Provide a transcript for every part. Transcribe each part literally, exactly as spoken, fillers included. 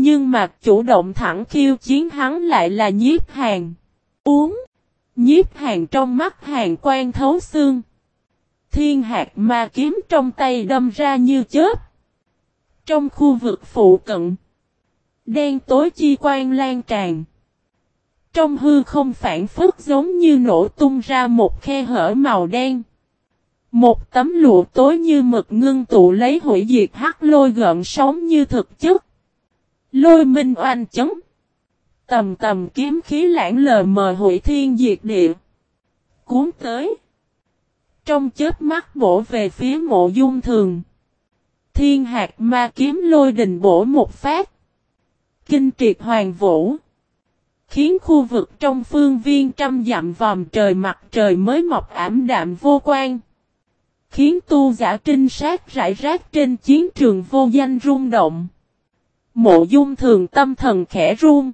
Nhưng mà chủ động thẳng khiêu chiến hắn lại là Nhiếp Hàn. Uống. Nhiếp Hàn trong mắt hàn quang thấu xương. Thiên hạt ma kiếm trong tay đâm ra như chớp. Trong khu vực phụ cận, đen tối chi quang lan tràn. Trong hư không phản phất giống như nổ tung ra một khe hở màu đen. Một tấm lụa tối như mực ngưng tụ lấy hủy diệt hắc lôi gợn sóng như thực chất. Lôi minh oanh chấn. Tầm tầm kiếm khí lãng lờ mờ hủy thiên diệt địa. Cuốn tới. Trong chớp mắt bổ về phía Mộ Dung Thường. Thiên hạt ma kiếm lôi đình bổ một phát. Kinh triệt hoàng vũ. Khiến khu vực trong phương viên trăm dặm vòm trời mặt trời mới mọc ảm đạm vô quan. Khiến tu giả trinh sát rải rác trên chiến trường vô danh rung động. Mộ Dung Thường tâm thần khẽ run.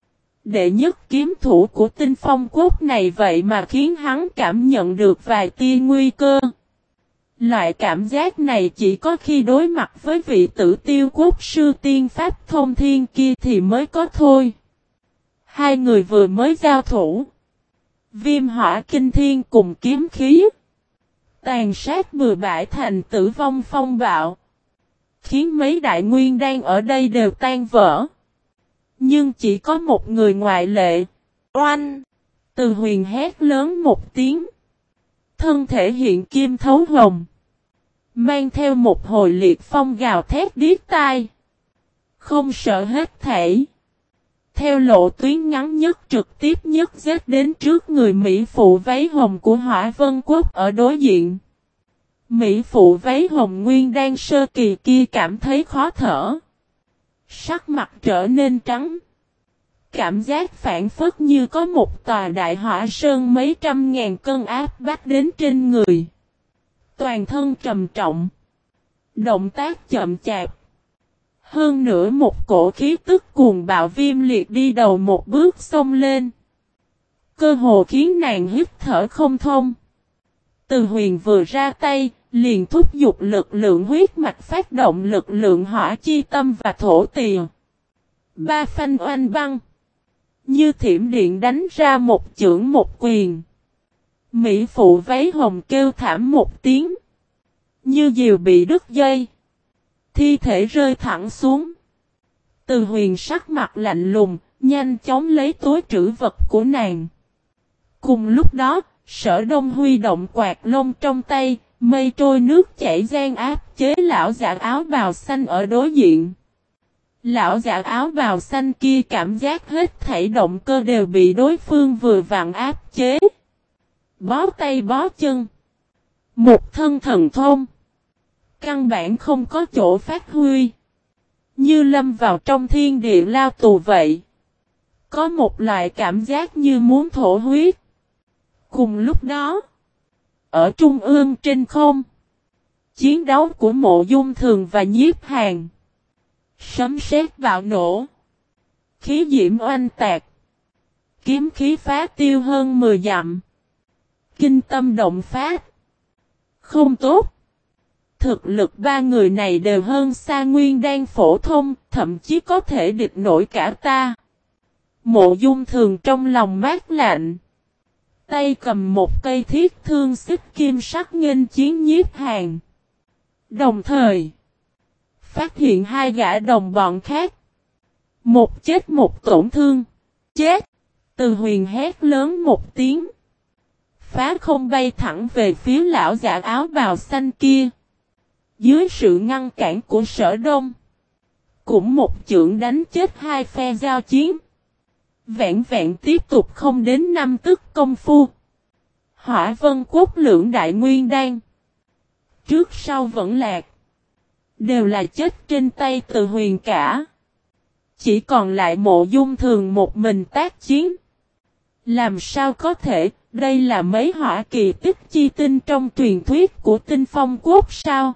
Đệ nhất kiếm thủ của Tinh Phong Quốc này vậy mà khiến hắn cảm nhận được vài tia nguy cơ. Loại cảm giác này chỉ có khi đối mặt với vị Tử Tiêu Quốc sư tiên pháp thông thiên kia thì mới có thôi. Hai người vừa mới giao thủ. Viêm hỏa kinh thiên cùng kiếm khí. Tàn sát bừa bãi thành tử vong phong bạo. Khiến mấy đại nguyên đang ở đây đều tan vỡ. Nhưng chỉ có một người ngoại lệ. Oanh! Từ Huyền hét lớn một tiếng. Thân thể hiện kim thấu hồng. Mang theo một hồi liệt phong gào thét điếc tai. Không sợ hết thảy. Theo lộ tuyến ngắn nhất trực tiếp nhất giết đến trước người Mỹ phụ váy hồng của Hỏa Vân Quốc ở đối diện. Mỹ phụ váy hồng nguyên đang sơ kỳ kia cảm thấy khó thở. Sắc mặt trở nên trắng. Cảm giác phản phất như có một tòa đại hỏa sơn mấy trăm ngàn cân áp bách đến trên người. Toàn thân trầm trọng. Động tác chậm chạp. Hơn nữa một cổ khí tức cuồng bạo viêm liệt đi đầu một bước xông lên. Cơ hồ khiến nàng hít thở không thông. Từ Huyền vừa ra tay, liền thúc giục lực lượng huyết mạch phát động lực lượng hỏa chi tâm và thổ tìa. Ba phanh oanh băng. Như thiểm điện đánh ra một chưởng một quyền. Mỹ phụ váy hồng kêu thảm một tiếng. Như diều bị đứt dây. Thi thể rơi thẳng xuống. Từ Huyền sắc mặt lạnh lùng, nhanh chóng lấy túi trữ vật của nàng. Cùng lúc đó, Sở Đông huy động quạt lông trong tay, mây trôi nước chảy gian áp chế lão giả áo bào xanh ở đối diện. Lão giả áo bào xanh kia cảm giác hết thảy động cơ đều bị đối phương vừa vặn áp chế. Bó tay bó chân. Một thân thần thông. Căn bản không có chỗ phát huy. Như lâm vào trong thiên địa lao tù vậy. Có một loại cảm giác như muốn thổ huyết. Cùng lúc đó. Ở trung ương trên không. Chiến đấu của Mộ Dung Thường và Nhiếp Hàn. Sấm sét bạo nổ. Khí diễm oanh tạc. Kiếm khí phá tiêu hơn mười dặm. Kinh tâm động phát. Không tốt. Thực lực ba người này đều hơn xa Nguyên Đan phổ thông, thậm chí có thể địch nổi cả ta. Mộ Dung Thường trong lòng mát lạnh. Tay cầm một cây thiết thương xích kim sắc nghênh chiến Nhiếp Hàn. Đồng thời, phát hiện hai gã đồng bọn khác. Một chết một tổn thương. Chết! Từ Huyền hét lớn một tiếng. Phá không bay thẳng về phía lão giả áo bào xanh kia. Dưới sự ngăn cản của Sở Đông. Cũng một chưởng đánh chết hai phe giao chiến. Vẹn vẹn tiếp tục không đến năm tức công phu. Hỏa Vân Quốc lưỡng đại nguyên đan. Trước sau vẫn lạc. Đều là chết trên tay Từ Huyền cả. Chỉ còn lại Mộ Dung Thường một mình tác chiến. Làm sao có thể, đây là mấy hỏa kỳ tích chi tinh trong truyền thuyết của Tinh Phong Quốc sao?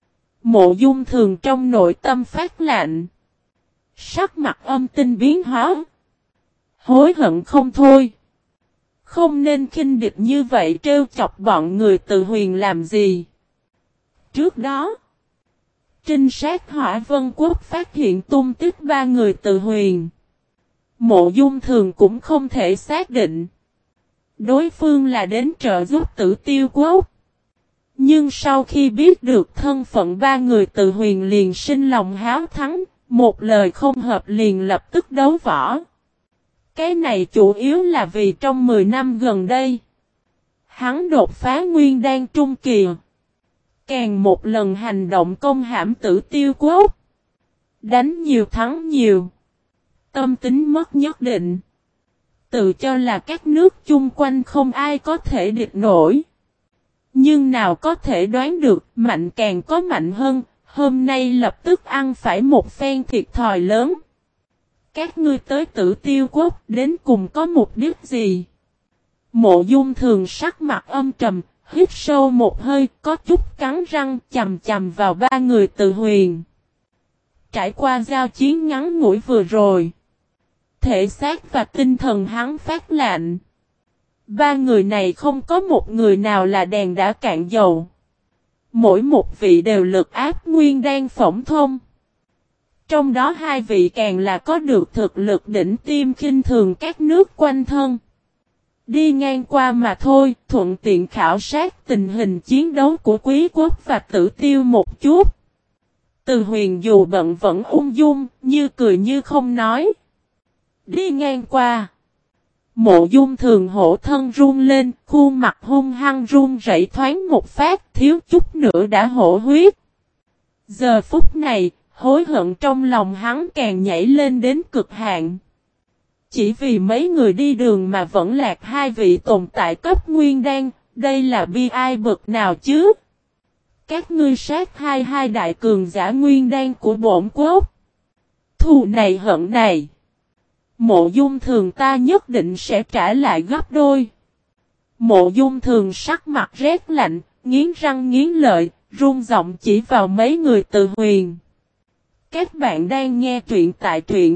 Mộ Dung Thường trong nội tâm phát lạnh. Sắc mặt âm tinh biến hóa. Hối hận không thôi. Không nên khinh địch như vậy trêu chọc bọn người Từ Huyền làm gì. Trước đó, trinh sát Hỏa Vân Quốc phát hiện tung tích ba người Từ Huyền. Mộ Dung Thường cũng không thể xác định đối phương là đến trợ giúp Tử Tiêu Quốc. Nhưng sau khi biết được thân phận ba người Từ Huyền liền sinh lòng háo thắng, một lời không hợp liền lập tức đấu võ. Cái này chủ yếu là vì trong mười năm gần đây, hắn đột phá nguyên đan trung kỳ, càng một lần hành động công hãm Tử Tiêu Quốc. Đánh nhiều thắng nhiều, tâm tính mất nhất định, tự cho là các nước chung quanh không ai có thể địch nổi. Nhưng nào có thể đoán được, mạnh càng có mạnh hơn, hôm nay lập tức ăn phải một phen thiệt thòi lớn. Các ngươi tới Tử Tiêu Quốc đến cùng có mục đích gì? Mộ Dung Thường sắc mặt âm trầm, hít sâu một hơi, có chút cắn răng chầm chầm vào ba người Từ Huyền. Trải qua giao chiến ngắn ngủi vừa rồi, thể xác và tinh thần hắn phát lạnh. Ba người này không có một người nào là đèn đã cạn dầu. Mỗi một vị đều lực áp nguyên đan phỏng thông. Trong đó hai vị càng là có được thực lực đỉnh tiêm khinh thường các nước quanh thân. Đi ngang qua mà thôi, thuận tiện khảo sát tình hình chiến đấu của Quý Quốc và Tử Tiêu một chút. Từ Huyền dù bận vẫn ung dung, như cười như không nói. Đi ngang qua. Mộ Dung Thường hổ thân run lên, khuôn mặt hung hăng run rẩy thoáng một phát, thiếu chút nữa đã hổ huyết. Giờ phút này, hối hận trong lòng hắn càng nhảy lên đến cực hạn. Chỉ vì mấy người đi đường mà vẫn lạc hai vị tồn tại cấp nguyên đan, đây là bi ai bực nào chứ? Các ngươi sát hai hai đại cường giả nguyên đan của bổn quốc. Thù này hận này. Mộ Dung Thường ta nhất định sẽ trả lại gấp đôi. Mộ Dung Thường sắc mặt rét lạnh, nghiến răng nghiến lợi, run giọng chỉ vào mấy người Từ Huyền. Các bạn đang nghe truyện tại truyện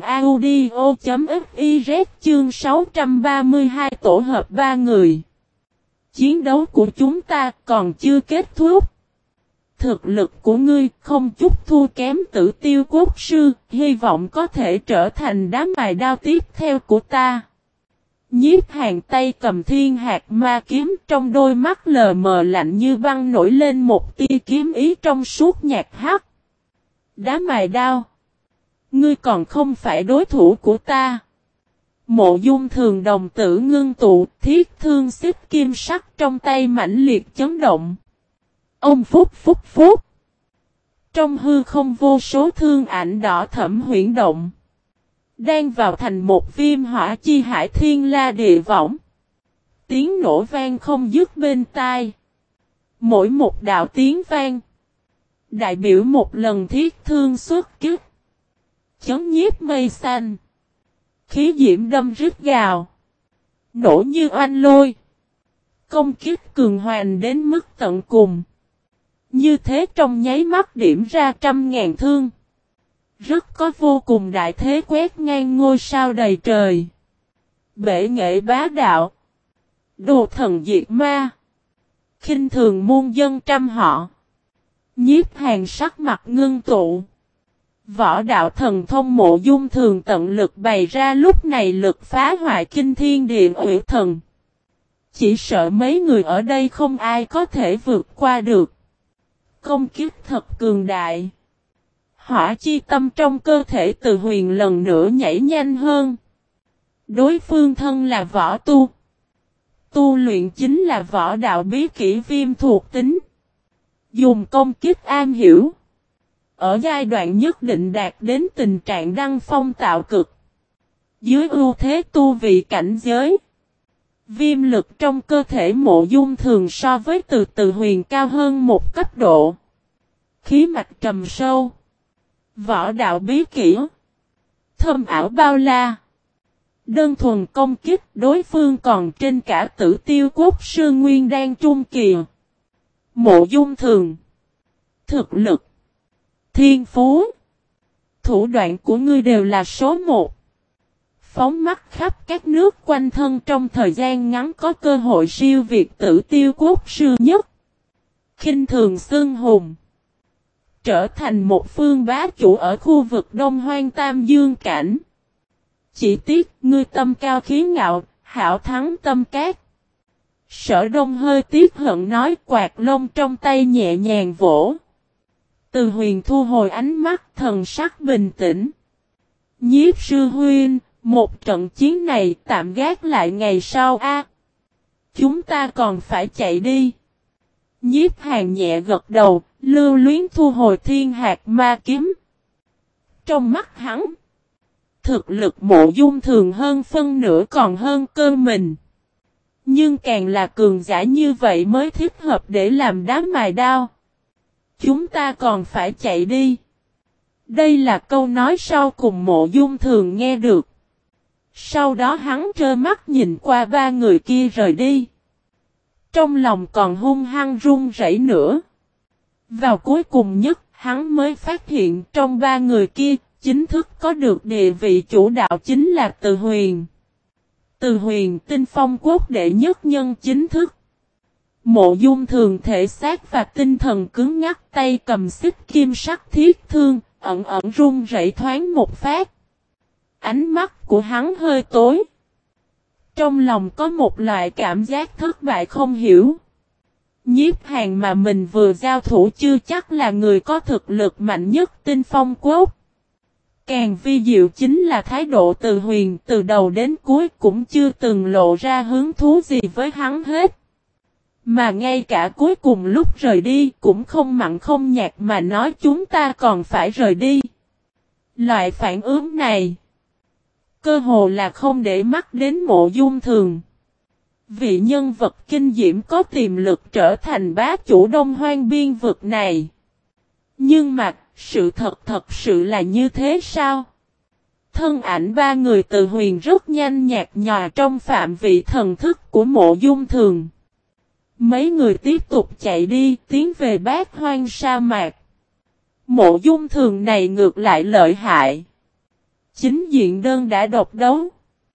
audio.fiz chương sáu trăm ba mươi hai tổ hợp ba người. Chiến đấu của chúng ta còn chưa kết thúc. Thực lực của ngươi không chút thua kém Tử Tiêu Quốc sư, hy vọng có thể trở thành đám mài đao tiếp theo của ta. Nhiếp Hàn tay cầm thiên hạt ma kiếm, trong đôi mắt lờ mờ lạnh như băng nổi lên một tia kiếm ý trong suốt nhạt hắc. Đám mài đao. Ngươi còn không phải đối thủ của ta. Mộ Dung Thường đồng tử ngưng tụ, thiết thương xích kim sắc trong tay mãnh liệt chấn động. Ông phúc phúc phúc. Trong hư không vô số thương ảnh đỏ thẫm huyễn động. Đang vào thành một viêm hỏa chi hải thiên la địa võng. Tiếng nổ vang không dứt bên tai. Mỗi một đạo tiếng vang đại biểu một lần thiết thương xuất kích. Chấn nhiếp mây xanh. Khí diễm đâm rít gào. Nổ như oanh lôi. Công kích cường hoành đến mức tận cùng. Như thế trong nháy mắt điểm ra trăm ngàn thương. Rất có vô cùng đại thế quét ngang ngôi sao đầy trời. Bể nghệ bá đạo. Đồ thần diệt ma. Khinh thường muôn dân trăm họ. Nhiếp Hàn sắc mặt ngưng tụ. Võ đạo thần thông Mộ Dung Thường tận lực bày ra lúc này lực phá hoại kinh thiên địa ủy thần. Chỉ sợ mấy người ở đây không ai có thể vượt qua được. Công kích thật cường đại. Hỏa chi tâm trong cơ thể Từ Huyền lần nữa nhảy nhanh hơn. Đối phương thân là võ tu. Tu luyện chính là võ đạo bí kỹ viêm thuộc tính. Dùng công kích am hiểu. Ở giai đoạn nhất định đạt đến tình trạng đăng phong tạo cực. Dưới ưu thế tu vị cảnh giới. Viêm lực trong cơ thể Mộ Dung Thường so với Từ Từ Huyền cao hơn một cấp độ. Khí mạch trầm sâu. Võ đạo bí kỹ. Thâm ảo bao la. Đơn thuần công kích đối phương còn trên cả Tử Tiêu Quốc sư nguyên đan trung kỳ. Mộ Dung Thường. Thực lực. Thiên phú. Thủ đoạn của ngươi đều là số một. Phóng mắt khắp các nước quanh thân trong thời gian ngắn có cơ hội siêu việt Tử Tiêu Quốc sư nhất. Khinh thường xưng hùng. trở thành một phương bá chủ ở khu vực Đông Hoang Tam Dương Cảnh. Chỉ tiếc, ngươi tâm cao khí ngạo, hảo thắng tâm cát. Sở Đông hơi tiếc hận nói, quạt lông trong tay nhẹ nhàng vỗ. Từ Huyền thu hồi ánh mắt, thần sắc bình tĩnh. Nhiếp sư huynh, một trận chiến này tạm gác lại ngày sau a. Chúng ta còn phải chạy đi. Nhiếp Hàn nhẹ gật đầu, lưu luyến thu hồi thiên hạt ma kiếm. Trong mắt hắn, thực lực Mộ Dung Thường hơn phân nửa còn hơn cơ mình. Nhưng càng là cường giả như vậy mới thích hợp để làm đá mài đao. Chúng ta còn phải chạy đi. Đây là câu nói sau cùng Mộ Dung Thường nghe được. Sau đó hắn trơ mắt nhìn qua ba người kia rời đi. Trong lòng còn hung hăng run rẩy nữa. Vào cuối cùng nhất, hắn mới phát hiện trong ba người kia, chính thức có được địa vị chủ đạo chính là Từ Huyền. Từ Huyền Tinh Phong quốc đệ nhất nhân chính thức. Mộ Dung Thường thể xác và tinh thần cứng ngắc, tay cầm xích kim sắc thiết thương, ẩn ẩn run rẩy thoáng một phát. Ánh mắt của hắn hơi tối. Trong lòng có một loại cảm giác thất bại không hiểu. Nhiếp Hàn mà mình vừa giao thủ chưa chắc là người có thực lực mạnh nhất Tinh Phong quốc. Càng vi diệu chính là thái độ Từ Huyền từ đầu đến cuối cũng chưa từng lộ ra hứng thú gì với hắn hết. Mà ngay cả cuối cùng lúc rời đi cũng không mặn không nhạt mà nói chúng ta còn phải rời đi. Loại phản ứng này, cơ hồ là không để mắt đến Mộ Dung Thường. Vị nhân vật kinh diễm có tiềm lực trở thành bá chủ Đông Hoang biên vực này. Nhưng mà, sự thật thật sự là như thế sao? Thân ảnh ba người Từ Huyền rất nhanh nhạt nhòa trong phạm vị thần thức của Mộ Dung Thường. Mấy người tiếp tục chạy đi, tiến về Bát Hoang sa mạc. Mộ Dung Thường này ngược lại lợi hại. Chính diện đơn đã độc đấu.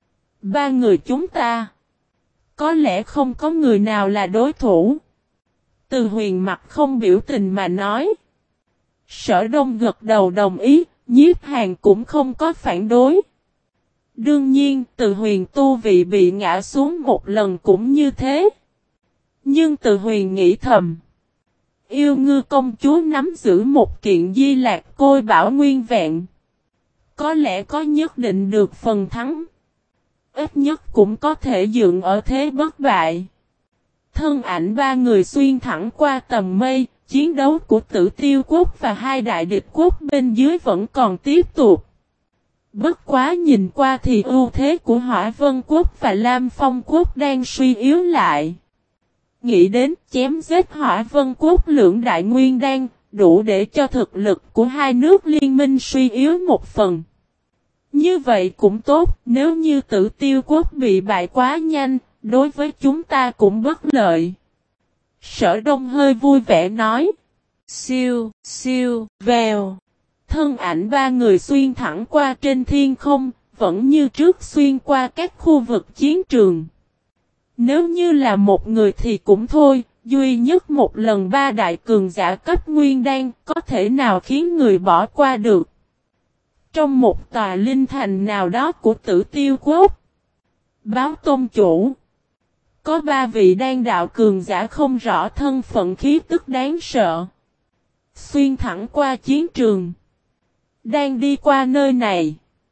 Ba người chúng ta, có lẽ không có người nào là đối thủ. Từ Huyền mặt không biểu tình mà nói. Sở Đông gật đầu đồng ý, Nhiếp Hàn cũng không có phản đối. Đương nhiên, Từ Huyền tu vị bị ngã xuống một lần cũng như thế. Nhưng Từ Huyền nghĩ thầm. Yêu Ngư công chúa nắm giữ một kiện di lạc côi bảo nguyên vẹn. Có lẽ có nhất định được phần thắng. Ít nhất cũng có thể dựng ở thế bất bại. Thân ảnh ba người xuyên thẳng qua tầng mây, chiến đấu của Tử Tiêu quốc và hai đại địch quốc bên dưới vẫn còn tiếp tục. Bất quá nhìn qua thì ưu thế của Hỏa Vân quốc và Lam Phong quốc đang suy yếu lại. Nghĩ đến chém giết Hỏa Vân quốc lưỡng đại nguyên đan, đủ để cho thực lực của hai nước liên minh suy yếu một phần. Như vậy cũng tốt, nếu như Tử Tiêu quốc bị bại quá nhanh, đối với chúng ta cũng bất lợi. Sở Đông hơi vui vẻ nói. Siêu, siêu, vèo. Thân ảnh ba người xuyên thẳng qua trên thiên không, vẫn như trước xuyên qua các khu vực chiến trường. Nếu như là một người thì cũng thôi, duy nhất một lần ba đại cường giả cấp nguyên đan có thể nào khiến người bỏ qua được. Trong một tòa linh thành nào đó của Tử Tiêu quốc, báo tôn chủ, có ba vị đan đạo cường giả không rõ thân phận khí tức đáng sợ. Xuyên thẳng qua chiến trường. Đang đi qua nơi này.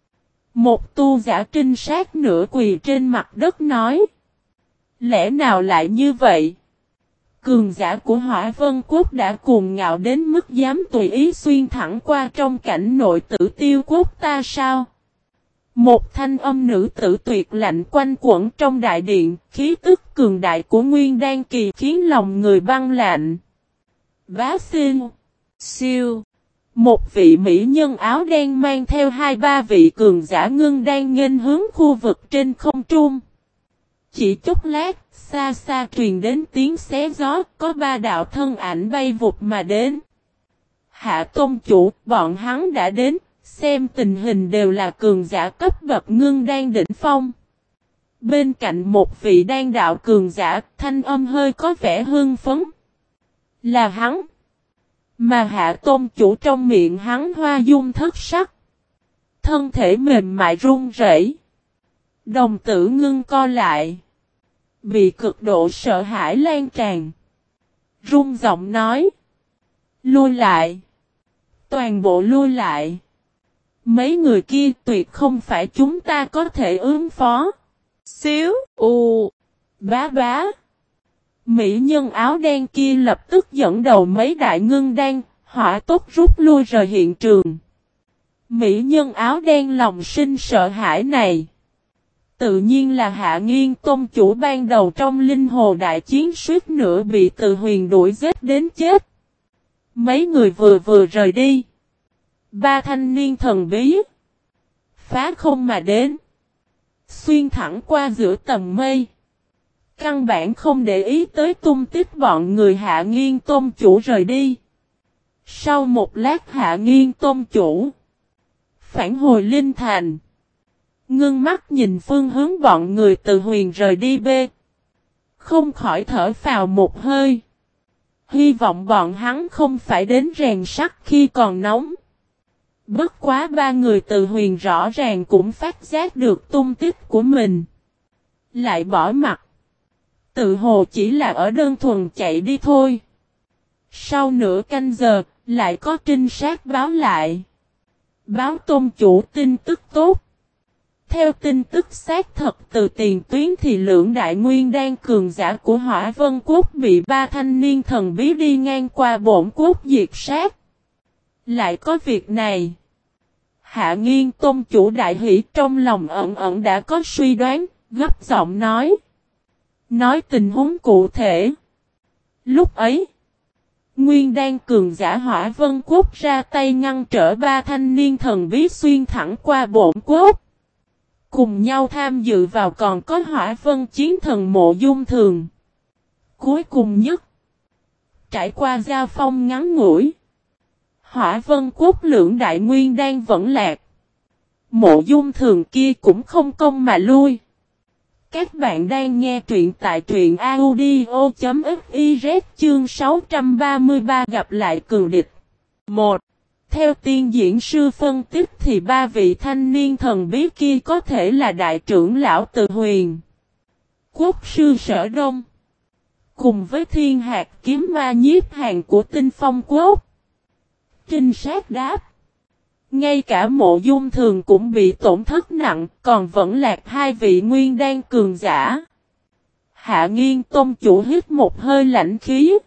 Một tu giả trinh sát nửa quỳ trên mặt đất nói. Lẽ nào lại như vậy? Cường giả của Hỏa Vân quốc đã cuồng ngạo đến mức dám tùy ý xuyên thẳng qua trong cảnh nội Tử Tiêu quốc ta sao? Một thanh âm nữ tử tuyệt lạnh quanh quẩn trong đại điện, khí tức cường đại của Nguyên Đan Kỳ khiến lòng người băng lạnh. Bá xin, siêu, một vị mỹ nhân áo đen mang theo hai ba vị cường giả ngưng đang nghênh hướng khu vực trên không trung. Chỉ chút lát, xa xa truyền đến tiếng xé gió, có ba đạo thân ảnh bay vụt mà đến. Hạ tôn chủ, bọn hắn đã đến. Xem tình hình đều là cường giả cấp bậc ngưng đan đỉnh phong. Bên cạnh một vị đan đạo cường giả, thanh âm hơi có vẻ hưng phấn. Là hắn. Mà Hạ Tôn Chủ trong miệng hắn hoa dung thất sắc. Thân thể mềm mại run rẩy, đồng tử ngưng co lại, bị cực độ sợ hãi lan tràn. Run giọng nói: lui lại, toàn bộ lui lại. Mấy người kia tuyệt không phải chúng ta có thể ứng phó. Xíu, u, bá bá. Mỹ nhân áo đen kia lập tức dẫn đầu mấy đại ngưng đan, hỏa tốc rút lui rời hiện trường. Mỹ nhân áo đen lòng sinh sợ hãi này, tự nhiên là Hạ Nghiên Tôn Chủ ban đầu trong Linh Hồ đại chiến suýt nữa bị Từ Huyền đuổi giết đến chết. Mấy người vừa vừa rời đi, ba thanh niên thần bí phá không mà đến, xuyên thẳng qua giữa tầng mây, căn bản không để ý tới tung tích bọn người Hạ Nghiên Tôn Chủ rời đi. Sau một lát Hạ Nghiên Tôn Chủ phản hồi Linh Thành, ngưng mắt nhìn phương hướng bọn người Từ Huyền rời đi bê, không khỏi thở phào một hơi. Hy vọng bọn hắn không phải đến rèn sắt khi còn nóng. Bất quá ba người Từ Huyền rõ ràng cũng phát giác được tung tích của mình, lại bỏ mặt. Tự hồ chỉ là ở đơn thuần chạy đi thôi. Sau nửa canh giờ, lại có trinh sát báo lại. Báo Tôn Chủ tin tức tốt. Theo tin tức xác thật từ tiền tuyến thì lưỡng đại nguyên đan cường giả của Hỏa Vân Quốc bị ba thanh niên thần bí đi ngang qua bổn quốc diệt sát. Lại có việc này. Hạ Nghiên Tôn Chủ đại hỷ trong lòng ẩn ẩn đã có suy đoán, gấp giọng nói. Nói tình huống cụ thể. Lúc ấy, nguyên đan cường giả Hỏa Vân Quốc ra tay ngăn trở ba thanh niên thần bí xuyên thẳng qua bổn quốc. Cùng nhau tham dự vào còn có Hỏa Vân chiến thần Mộ Dung Thường. Cuối cùng nhất, trải qua giao phong ngắn ngủi, Hỏa Vân Quốc lưỡng đại nguyên đan vẫn lạc. Mộ Dung Thường kia cũng không công mà lui. Các bạn đang nghe truyện tại truyện audio chấm fiz chương sáu trăm ba mươi ba gặp lại cường địch. một. Theo tiên diễn sư phân tích thì ba vị thanh niên thần bí kia có thể là đại trưởng lão Từ Huyền, quốc sư Sở Đông, cùng với thiên hạt kiếm ma Nhiếp Hàn của Tinh Phong Quốc. Trinh sát đáp. Ngay cả Mộ Dung Thường cũng bị tổn thất nặng, còn vẫn lạc hai vị nguyên đan cường giả. Hạ Nghiên Tôn Chủ hít một hơi lạnh khí.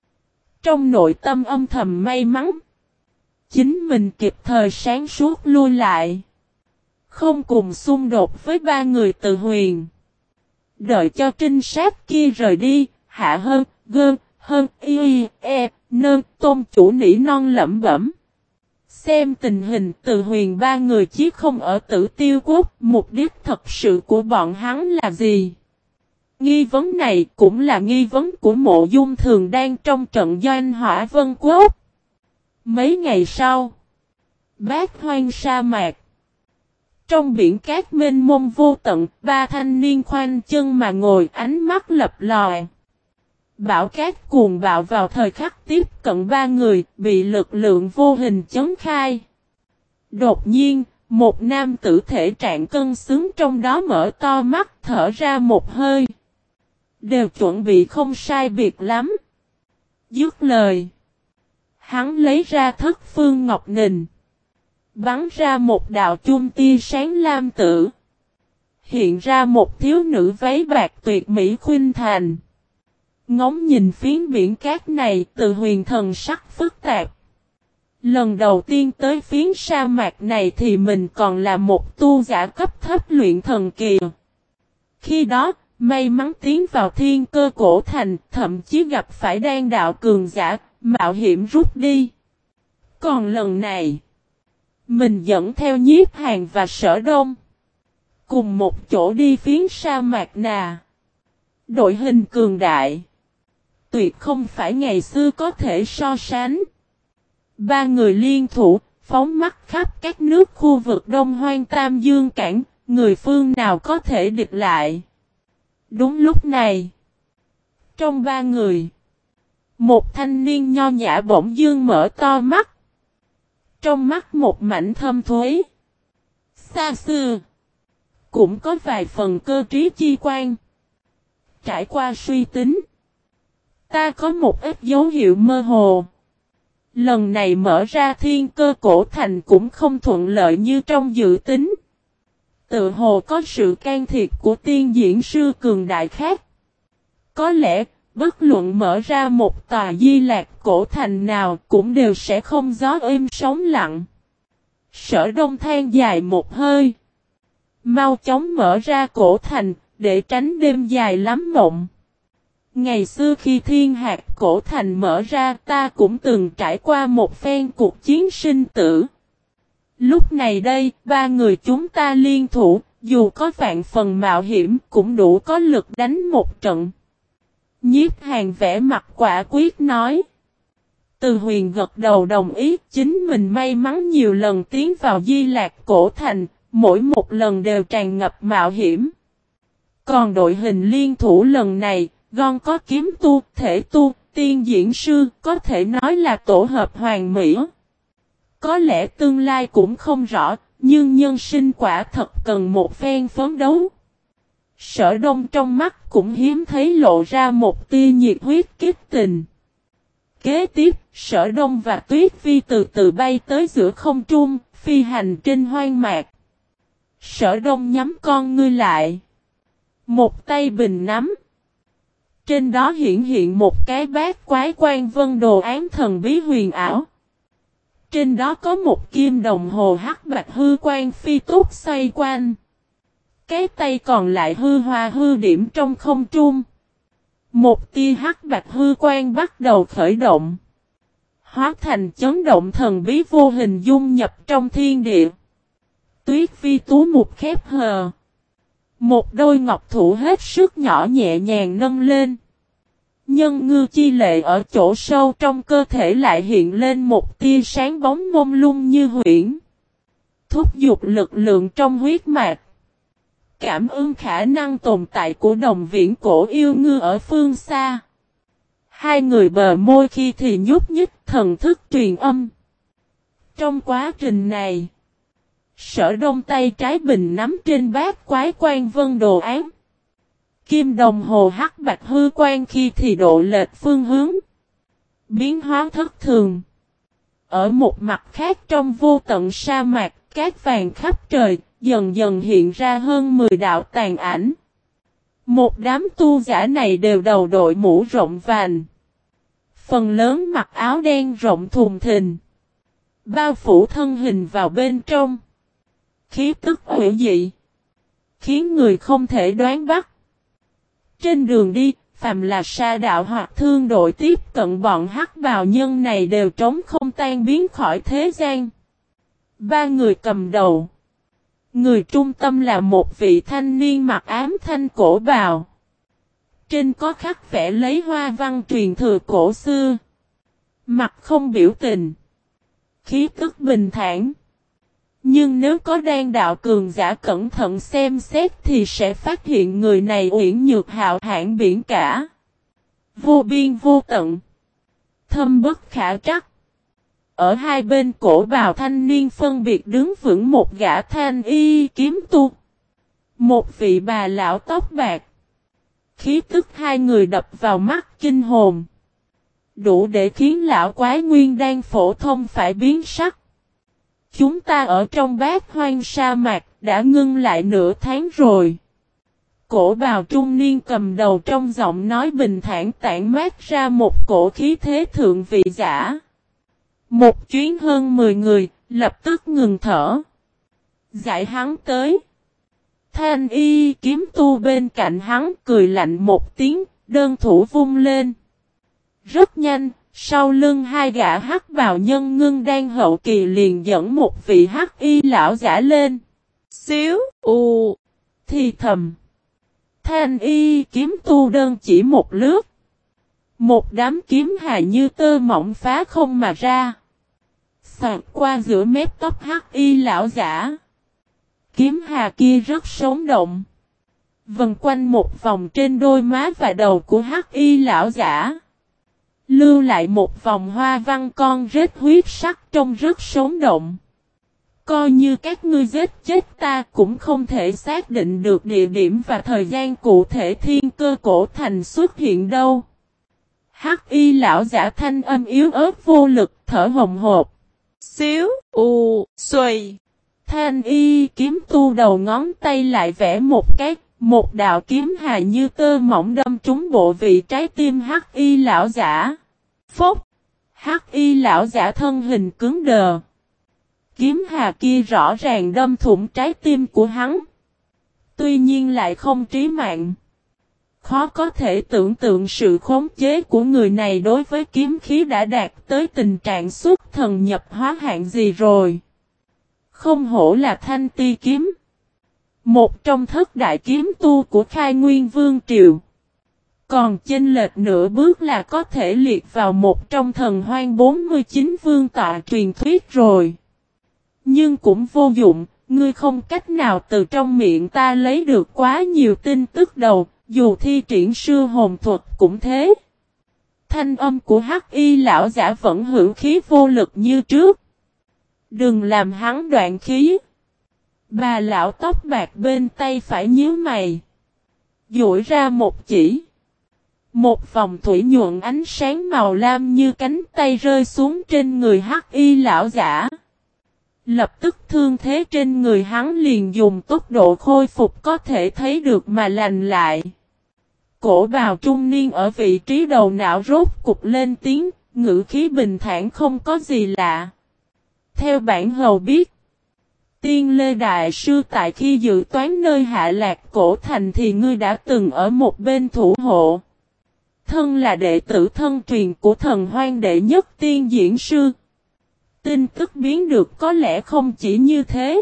Trong nội tâm âm thầm may mắn. Chính mình kịp thời sáng suốt lui lại. Không cùng xung đột với ba người Từ Huyền. Đợi cho trinh sát kia rời đi, Hạ hơn, gơn, hơn, y, e, nơn, Tôn Chủ nỉ non lẩm bẩm. Xem tình hình Từ Huyền ba người chí không ở Tử Tiêu Quốc, mục đích thật sự của bọn hắn là gì? Nghi vấn này cũng là nghi vấn của Mộ Dung Thường đang trong trận doanh Hỏa Vân Quốc. Mấy ngày sau, Bát Hoang sa mạc. Trong biển cát mênh mông vô tận, ba thanh niên khoanh chân mà ngồi, ánh mắt lập lòe. Bão cát cuồng bạo vào thời khắc tiếp cận ba người, bị lực lượng vô hình chấn khai. Đột nhiên, một nam tử thể trạng cân xứng trong đó mở to mắt thở ra một hơi. Đều chuẩn bị không sai biệt lắm. Dứt lời, hắn lấy ra Thất Phương Ngọc Nình, bắn ra một đạo chung tia sáng lam tử. Hiện ra một thiếu nữ váy bạc tuyệt mỹ khuynh thành. Ngóng nhìn phiến biển cát này, Từ Huyền thần sắc phức tạp. Lần đầu tiên tới phiến sa mạc này thì mình còn là một tu giả cấp thấp luyện thần kỳ. Khi đó, may mắn tiến vào thiên cơ cổ thành, thậm chí gặp phải đan đạo cường giả, mạo hiểm rút đi. Còn lần này, mình dẫn theo Nhiếp Hàn và Sở Đông, cùng một chỗ đi phiến sa mạc nà. Đội hình cường đại, tuyệt không phải ngày xưa có thể so sánh. Ba người liên thủ, phóng mắt khắp các nước khu vực Đông Hoang Tam Dương Cảng, người phương nào có thể địch lại. Đúng lúc này, trong ba người, Một thanh niên nho nhã bỗng dưng mở to mắt. Trong mắt một mảnh thâm thúy. Xa xưa. Cũng có vài phần cơ trí chi quan. Trải qua suy tính. Ta có một ít dấu hiệu mơ hồ. Lần này mở ra thiên cơ cổ thành cũng không thuận lợi như trong dự tính. Tự hồ có sự can thiệp của tiên diễn sư cường đại khác. Có lẽ, bất luận mở ra một tòa Di Lạc cổ thành nào cũng đều sẽ không gió êm sóng lặng. Sở Đông than dài một hơi. Mau chóng mở ra cổ thành, để tránh đêm dài lắm mộng. Ngày xưa khi thiên hạt cổ thành mở ra ta cũng từng trải qua một phen cuộc chiến sinh tử. Lúc này đây, ba người chúng ta liên thủ, dù có vạn phần mạo hiểm cũng đủ có lực đánh một trận. Nhiếp Hàn vẽ mặt quả quyết nói. Từ Huyền gật đầu đồng ý, chính mình may mắn nhiều lần tiến vào Di Lạc cổ thành, mỗi một lần đều tràn ngập mạo hiểm. Còn đội hình liên thủ lần này, gồm có kiếm tu, thể tu, tiên diễn sư, có thể nói là tổ hợp hoàn mỹ. Có lẽ tương lai cũng không rõ, nhưng nhân sinh quả thật cần một phen phấn đấu. Sở Đông trong mắt cũng hiếm thấy lộ ra một tia nhiệt huyết kích tình. Kế tiếp, Sở Đông và Tuyết Phi từ từ bay tới giữa không trung, phi hành trên hoang mạc. Sở Đông nhắm con ngươi lại. Một tay bình nắm. Trên đó hiện hiện một cái bát quái quan vân đồ án thần bí huyền ảo. Trên đó có một kim đồng hồ hắc bạch hư quan phi túc xoay quanh. Cái tay còn lại hư hoa hư điểm trong không trung. Một tia hắc bạch hư quan bắt đầu khởi động. Hóa thành chấn động thần bí vô hình dung nhập trong thiên địa. Tuyết Phi tú một khép hờ. Một đôi ngọc thủ hết sức nhỏ nhẹ nhàng nâng lên. Nhân ngư chi lệ ở chỗ sâu trong cơ thể lại hiện lên một tia sáng bóng mông lung như huyễn. Thúc giục lực lượng trong huyết mạch. Cảm ứng khả năng tồn tại của đồng viễn cổ yêu ngư ở phương xa. Hai người bờ môi khi thì nhúc nhích thần thức truyền âm. Trong quá trình này, Sở Đông tay trái bình nắm trên bát quái quan vân đồ án. Kim đồng hồ hắc bạch hư quan khi thì độ lệch phương hướng. Biến hóa thất thường. Ở một mặt khác trong vô tận sa mạc, cát vàng khắp trời, dần dần hiện ra hơn mười đạo tàn ảnh. Một đám tu giả này đều đầu đội mũ rộng vành. Phần lớn mặc áo đen rộng thùng thình. Bao phủ thân hình vào bên trong. Khí tức hủy dị. Khiến người không thể đoán bắt. Trên đường đi, phàm là sa đạo hoặc thương đội tiếp cận bọn hắc bào nhân này đều trống không tan biến khỏi thế gian. Ba người cầm đầu. Người trung tâm là một vị thanh niên mặc ám thanh cổ bào. Trên có khắc vẽ lấy hoa văn truyền thừa cổ xưa. Mặt không biểu tình. Khí tức bình thản. Nhưng nếu có đan đạo cường giả cẩn thận xem xét thì sẽ phát hiện người này uyển nhược hào hãn biển cả. Vô biên vô tận. Thâm bất khả trắc. Ở hai bên cổ bào thanh niên phân biệt đứng vững một gã thanh y kiếm tu. Một vị bà lão tóc bạc. Khí tức hai người đập vào mắt kinh hồn. Đủ để khiến lão quái nguyên đan phổ thông phải biến sắc. Chúng ta ở trong bát hoang sa mạc đã ngưng lại nửa tháng rồi. Cổ bào trung niên cầm đầu trong giọng nói bình thản tản mát ra một cổ khí thế thượng vị giả. Một chuyến hơn mười người, lập tức ngừng thở. Giải hắn tới. Thanh y kiếm tu bên cạnh hắn cười lạnh một tiếng, đơn thủ vung lên. Rất nhanh, sau lưng hai gã hắc bào nhân ngưng đang hậu kỳ liền dẫn một vị hắc y lão giả lên. Xíu, u, thì thầm. Thanh y kiếm tu đơn chỉ một lướt. Một đám kiếm hà như tơ mỏng phá không mà ra. Xoạt qua giữa mép tóc hắc y lão giả. Kiếm hà kia rất sống động. Vần quanh một vòng trên đôi má và đầu của hắc y lão giả. Lưu lại một vòng hoa văn con rết huyết sắc trông rất sống động. Coi như các ngươi giết chết ta cũng không thể xác định được địa điểm và thời gian cụ thể thiên cơ cổ thành xuất hiện đâu. Hắc y lão giả thanh âm yếu ớt vô lực thở hồng hộc. Xíu, u, xuôi. Thanh y kiếm tu đầu ngón tay lại vẽ một cái, một đạo kiếm hà như tơ mỏng đâm trúng bộ vị trái tim hắc y lão giả. Phốc! Hắc y lão giả thân hình cứng đờ. Kiếm hà kia rõ ràng đâm thủng trái tim của hắn. Tuy nhiên lại không trí mạng. Khó có thể tưởng tượng sự khống chế của người này đối với kiếm khí đã đạt tới tình trạng xuất thần nhập hóa hạng gì rồi. Không hổ là Thanh Ti kiếm. Một trong thất đại kiếm tu của Khai Nguyên Vương Triều. Còn chênh lệch nửa bước là có thể liệt vào một trong thần hoang bốn mươi chín vương tọa truyền thuyết rồi. Nhưng cũng vô dụng, ngươi không cách nào từ trong miệng ta lấy được quá nhiều tin tức đầu, dù thi triển sư hồn thuật cũng thế. Thanh âm của hắc y lão giả vẫn hữu khí vô lực như trước. Đừng làm hắn đoạn khí. Bà lão tóc bạc bên tay phải nhíu mày. Duỗi ra một chỉ. Một vòng thủy nhuận ánh sáng màu lam như cánh tay rơi xuống trên người hắc y lão giả. Lập tức thương thế trên người hắn liền dùng tốc độ khôi phục có thể thấy được mà lành lại. Cổ bào trung niên ở vị trí đầu não rốt cục lên tiếng, ngữ khí bình thản không có gì lạ. Theo bản hầu biết, Tiên Lê Đại Sư tại khi dự toán nơi hạ lạc cổ thành thì ngươi đã từng ở một bên thủ hộ. Thân là đệ tử thân truyền của thần hoang đệ nhất tiên diễn sư. Tin tức biến được có lẽ không chỉ như thế.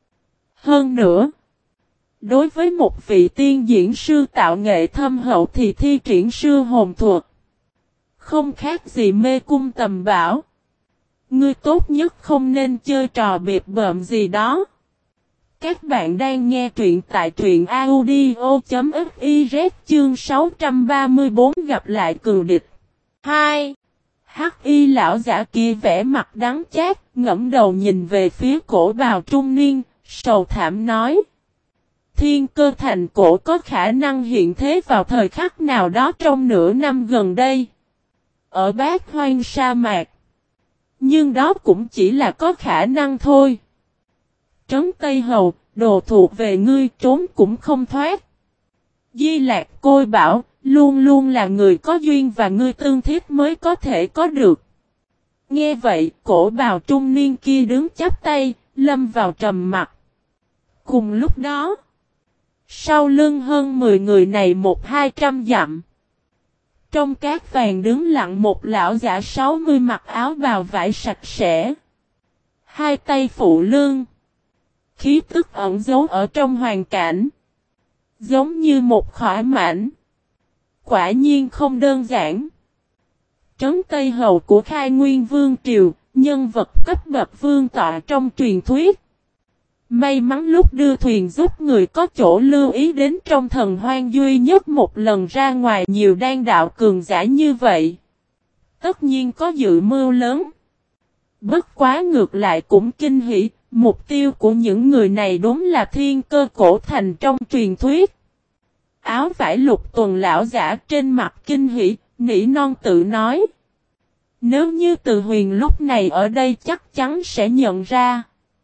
Hơn nữa, đối với một vị tiên diễn sư tạo nghệ thâm hậu thì thi triển sư hồn thuật. Không khác gì mê cung tầm bảo. Ngươi tốt nhất không nên chơi trò biệt bợm gì đó. Các bạn đang nghe truyện tại truyện audio.fiz chương sáu trăm ba mươi tư gặp lại cừu địch. hai. Hắc y lão giả kia vẽ mặt đắng chát, ngẫm đầu nhìn về phía cổ bào trung niên, sầu thảm nói. Thiên cơ thành cổ có khả năng hiện thế vào thời khắc nào đó trong nửa năm gần đây. Ở Bát Hoang sa mạc. Nhưng đó cũng chỉ là có khả năng thôi. Trấn Tây Hầu, đồ thuộc về ngươi trốn cũng không thoát. Di Lạc Côi bảo, luôn luôn là người có duyên và ngươi tương thiết mới có thể có được. Nghe vậy, cổ bào trung niên kia đứng chắp tay, lâm vào trầm mặc. Cùng lúc đó, sau lưng hơn mười người này một hai trăm dặm. Trong cát vàng đứng lặng một lão giả sáu mươi mặc áo bào vải sạch sẽ. Hai tay phụ lưng. Khí tức ẩn giấu ở trong hoàn cảnh. Giống như một khỏa mảnh. Quả nhiên không đơn giản. Trấn Tây Hầu của Khai Nguyên Vương Triều, nhân vật cấp bậc vương tọa trong truyền thuyết. May mắn lúc đưa thuyền giúp người có chỗ lưu ý đến trong thần hoang duy nhất một lần ra ngoài nhiều đan đạo cường giả như vậy. Tất nhiên có dự mưu lớn. Bất quá ngược lại cũng kinh hỉ, mục tiêu của những người này đúng là thiên cơ cổ thành trong truyền thuyết. Áo vải lục tuần lão giả trên mặt kinh hỉ, nỉ non tự nói. Nếu như Từ Huyền lúc này ở đây chắc chắn sẽ nhận ra.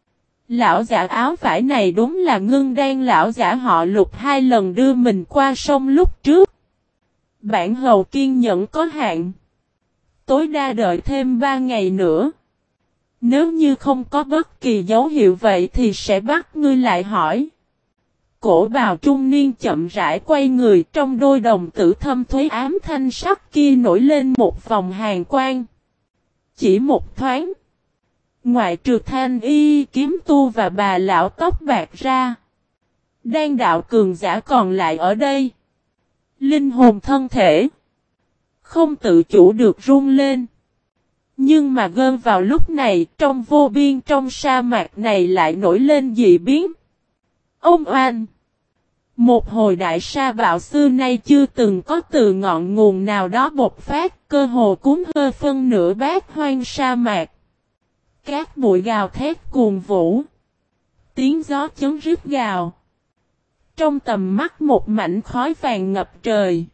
Lão giả áo vải này đúng là Ngưng Đan lão giả họ Lục hai lần đưa mình qua sông lúc trước. Bản hầu kiên nhẫn có hạn. Tối đa đợi thêm ba ngày nữa. Nếu như không có bất kỳ dấu hiệu vậy thì sẽ bắt ngươi lại hỏi. Cổ bào trung niên chậm rãi quay người, trong đôi đồng tử thâm thúy ám thanh sắc kia nổi lên một vòng hàn quang. Chỉ một thoáng. Ngoại trừ Thanh y kiếm tu và bà lão tóc bạc ra. Đan đạo cường giả còn lại ở đây. Linh hồn thân thể. Không tự chủ được run lên. Nhưng mà gơn vào lúc này trong vô biên trong sa mạc này lại nổi lên dị biến. Ông oan. Một hồi đại sa bạo xưa nay chưa từng có từ ngọn nguồn nào đó bộc phát, cơ hồ cuốn hơi phân nửa bát hoang sa mạc. Các bụi gào thét cuồng vũ. Tiếng gió chấn rít gào. Trong tầm mắt một mảnh khói vàng ngập trời.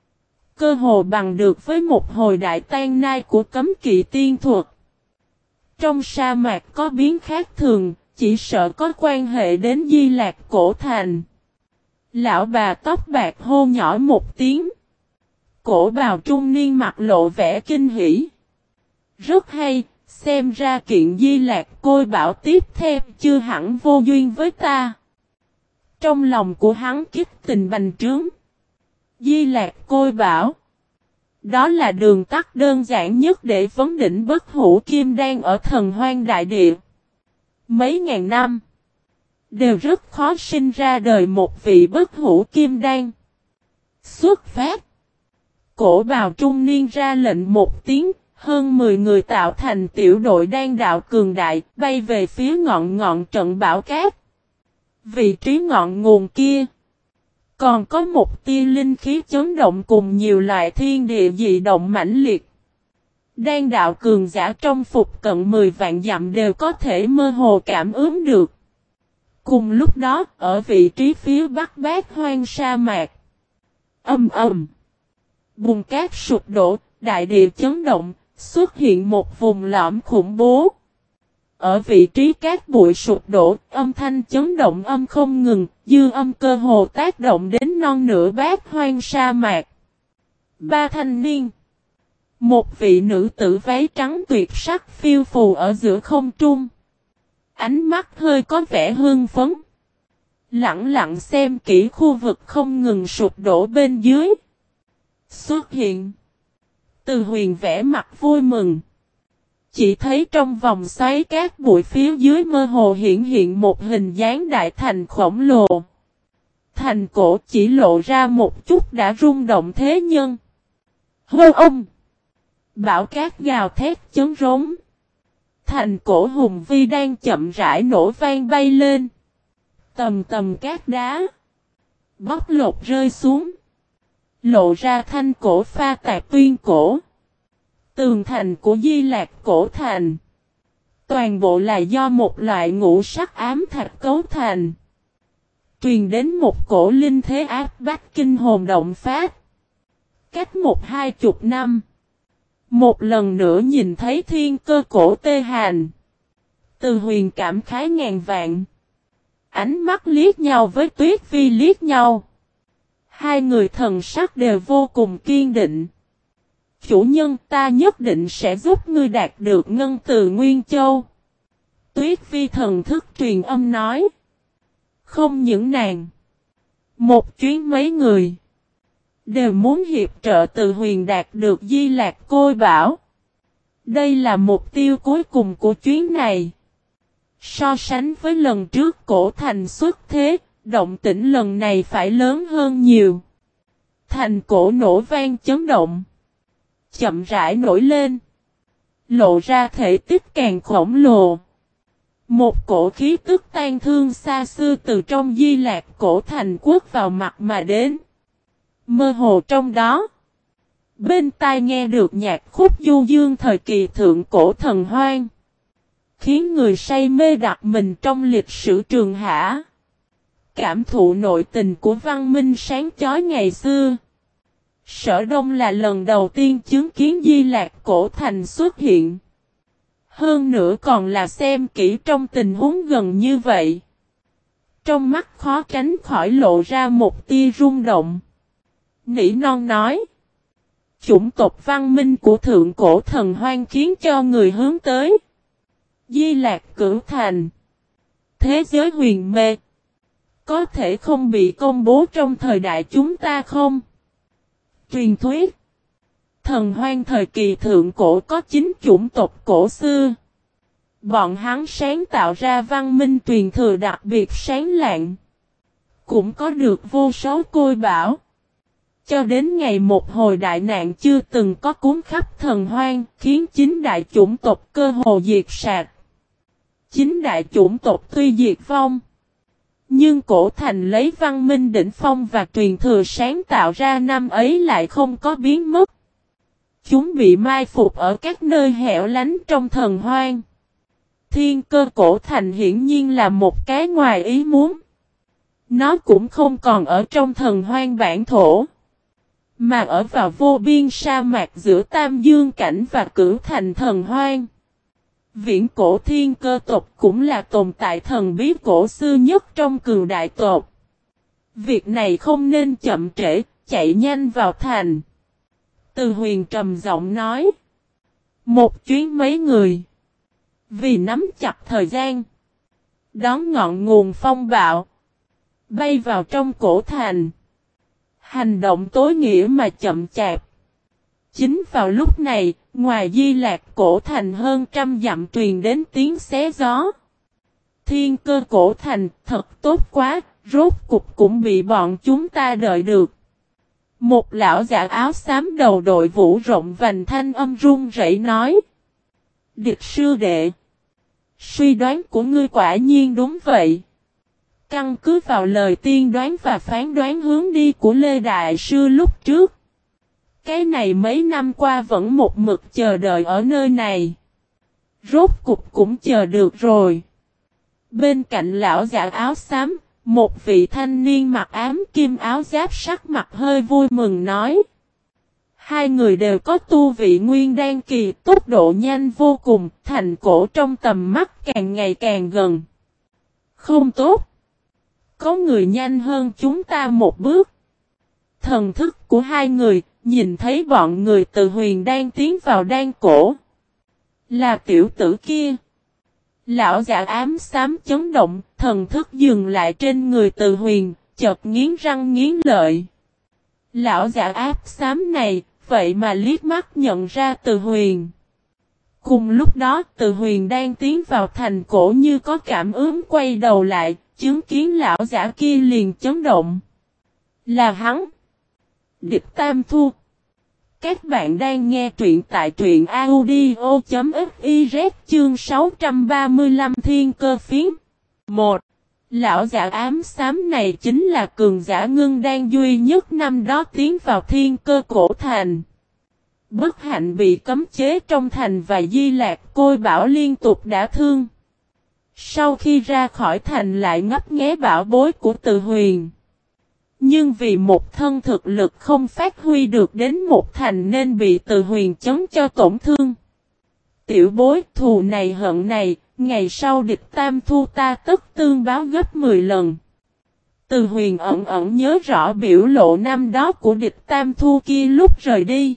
Cơ hồ bằng được với một hồi đại tan nai của cấm kỵ tiên thuật. Trong sa mạc có biến khác thường, chỉ sợ có quan hệ đến Di Lạc Cổ Thành. Lão bà tóc bạc hô nhỏ một tiếng. Cổ bào trung niên mặt lộ vẻ kinh hỉ. Rất hay, xem ra kiện Di Lạc Côi Bảo tiếp theo chưa hẳn vô duyên với ta. Trong lòng của hắn kích tình bành trướng. Di Lạc Côi Bảo. Đó là đường tắt đơn giản nhất để vấn đỉnh bất hủ kim đan ở thần hoang đại địa. Mấy ngàn năm. Đều rất khó sinh ra đời một vị bất hủ kim đan. Xuất phát. Cổ bào trung niên ra lệnh một tiếng. Hơn mười người tạo thành tiểu đội đan đạo cường đại. Bay về phía ngọn ngọn trận bão cát. Vị trí ngọn nguồn kia. Còn có một tia linh khí chấn động cùng nhiều loại thiên địa dị động mãnh liệt. Đan đạo cường giả trong phục cận mười vạn dặm đều có thể mơ hồ cảm ứng được. Cùng lúc đó, ở vị trí phía bắc bát hoang sa mạc. Âm ầm. Bùn cát sụp đổ, đại địa chấn động, xuất hiện một vùng lõm khủng bố. Ở vị trí cát bụi sụp đổ, âm thanh chấn động âm không ngừng, dư âm cơ hồ tác động đến non nửa bát hoang sa mạc. Ba thanh niên. Một vị nữ tử váy trắng tuyệt sắc phiêu phù ở giữa không trung. Ánh mắt hơi có vẻ hưng phấn. Lặng lặng xem kỹ khu vực không ngừng sụp đổ bên dưới. Xuất hiện. Từ Huyền vẽ mặt vui mừng. Chỉ thấy trong vòng xoáy cát bụi phía dưới mơ hồ hiện hiện một hình dáng đại thành khổng lồ. Thành cổ chỉ lộ ra một chút đã rung động thế nhân. Hô ông! Bão cát gào thét chấn rống. Thành cổ hùng vi đang chậm rãi nổ vang bay lên. Tầm tầm cát đá. Bóc lột rơi xuống. Lộ ra thanh cổ pha tạp tuyên cổ. Tường thành của Di Lạc Cổ Thành. Toàn bộ là do một loại ngũ sắc ám thạch cấu thành. Truyền đến một cổ linh thế áp bách kinh hồn động phát. Cách một hai chục năm. Một lần nữa nhìn thấy thiên cơ cổ tê hàn. Từ Huyền cảm khái ngàn vạn. Ánh mắt liếc nhau với Tuyết Phi liếc nhau. Hai người thần sắc đều vô cùng kiên định. Chủ nhân, ta nhất định sẽ giúp ngươi đạt được ngân từ Nguyên Châu. Tuyết Phi thần thức truyền âm nói. Không những nàng. Một chuyến mấy người. Đều muốn hiệp trợ Từ Huyền đạt được Di Lạc Côi Bảo. Đây là mục tiêu cuối cùng của chuyến này. So sánh với lần trước cổ thành xuất thế, động tĩnh lần này phải lớn hơn nhiều. Thành cổ nổ vang chấn động. Chậm rãi nổi lên. Lộ ra thể tích càng khổng lồ. Một cổ khí tức tan thương xa xưa từ trong Di Lạc Cổ Thành quất vào mặt mà đến. Mơ hồ trong đó. Bên tai nghe được nhạc khúc du dương thời kỳ thượng cổ thần hoang. Khiến người say mê đặt mình trong lịch sử trường hạ. Cảm thụ nội tình của văn minh sáng chói ngày xưa. Sở Đông là lần đầu tiên chứng kiến Di Lạc Cổ Thành xuất hiện. Hơn nữa còn là xem kỹ trong tình huống gần như vậy. Trong mắt khó tránh khỏi lộ ra một tia rung động. Nỉ non nói. Chủng tộc văn minh của thượng cổ thần hoang khiến cho người hướng tới. Di Lạc Cửu Thành. Thế giới huyền mê. Có thể không bị công bố trong thời đại chúng ta không? Truyền thuyết. Thần hoang thời kỳ thượng cổ có chín chủng tộc cổ xưa. Bọn hắn sáng tạo ra văn minh truyền thừa đặc biệt sáng lạng. Cũng có được vô số côi bảo. Cho đến ngày một hồi đại nạn chưa từng có cuốn khắp thần hoang, khiến chín đại chủng tộc cơ hồ diệt sạch. Chín đại chủng tộc tuy diệt vong, Nhưng cổ thành lấy văn minh đỉnh phong và truyền thừa sáng tạo ra năm ấy lại không có biến mất. Chúng bị mai phục ở các nơi hẻo lánh trong thần hoang. Thiên cơ cổ thành hiển nhiên là một cái ngoài ý muốn. Nó cũng không còn ở trong thần hoang bản thổ, mà ở vào vô biên sa mạc giữa Tam Dương Cảnh và Cửu Thành thần hoang. Viễn cổ thiên cơ tộc cũng là tồn tại thần bí cổ xưa nhất trong cường đại tộc. Việc này không nên chậm trễ, chạy nhanh vào thành. Từ Huyền trầm giọng nói. Một chuyến mấy người. Vì nắm chặt thời gian. Đón ngọn nguồn phong bạo. Bay vào trong cổ thành. Hành động tối nghĩa mà chậm chạp. Chính vào lúc này, ngoài Di Lạc cổ thành hơn trăm dặm truyền đến tiếng xé gió. Thiên cơ cổ thành thật tốt quá, rốt cục cũng bị bọn chúng ta đợi được. Một lão giả áo xám đầu đội vũ rộng vành thanh âm run rẩy nói. Địch sư đệ. Suy đoán của ngươi quả nhiên đúng vậy. Căn cứ vào lời tiên đoán và phán đoán hướng đi của Lê Đại Sư lúc trước. Cái này mấy năm qua vẫn một mực chờ đợi ở nơi này. Rốt cục cũng chờ được rồi. Bên cạnh lão giả áo xám, một vị thanh niên mặc ám kim áo giáp sắc mặt hơi vui mừng nói. Hai người đều có tu vị nguyên đan kỳ, tốc độ nhanh vô cùng, thành cổ trong tầm mắt càng ngày càng gần. Không tốt. Có người nhanh hơn chúng ta một bước. Thần thức của hai người, nhìn thấy bọn người từ huyền đan tiến vào đan cổ. Là tiểu tử kia. Lão giả ám xám chấn động, thần thức dừng lại trên người từ huyền, chợt nghiến răng nghiến lợi. Lão giả ám xám này, vậy mà liếc mắt nhận ra từ huyền. Cùng lúc đó, từ huyền đang tiến vào thành cổ như có cảm ứng quay đầu lại, chứng kiến lão giả kia liền chấn động. Là hắn. Địch Tam Thu. Các bạn đang nghe truyện tại truyện audio.fiz chương sáu trăm ba mươi lăm Thiên Cơ Phiến. một. Lão giả ám xám này chính là cường giả ngưng đan duy nhất năm đó tiến vào thiên cơ cổ thành. Bất hạnh bị cấm chế trong thành và Di Lạc Côi Bảo liên tục đả thương. Sau khi ra khỏi thành lại ngấp nghé bảo bối của Từ Huyền. Nhưng vì một thân thực lực không phát huy được đến một thành nên bị Từ Huyền chấn cho tổn thương. Tiểu bối thù này hận này, ngày sau địch Tam Thu ta tất tương báo gấp mười lần. Từ Huyền ẩn ẩn nhớ rõ biểu lộ năm đó của địch Tam Thu kia lúc rời đi.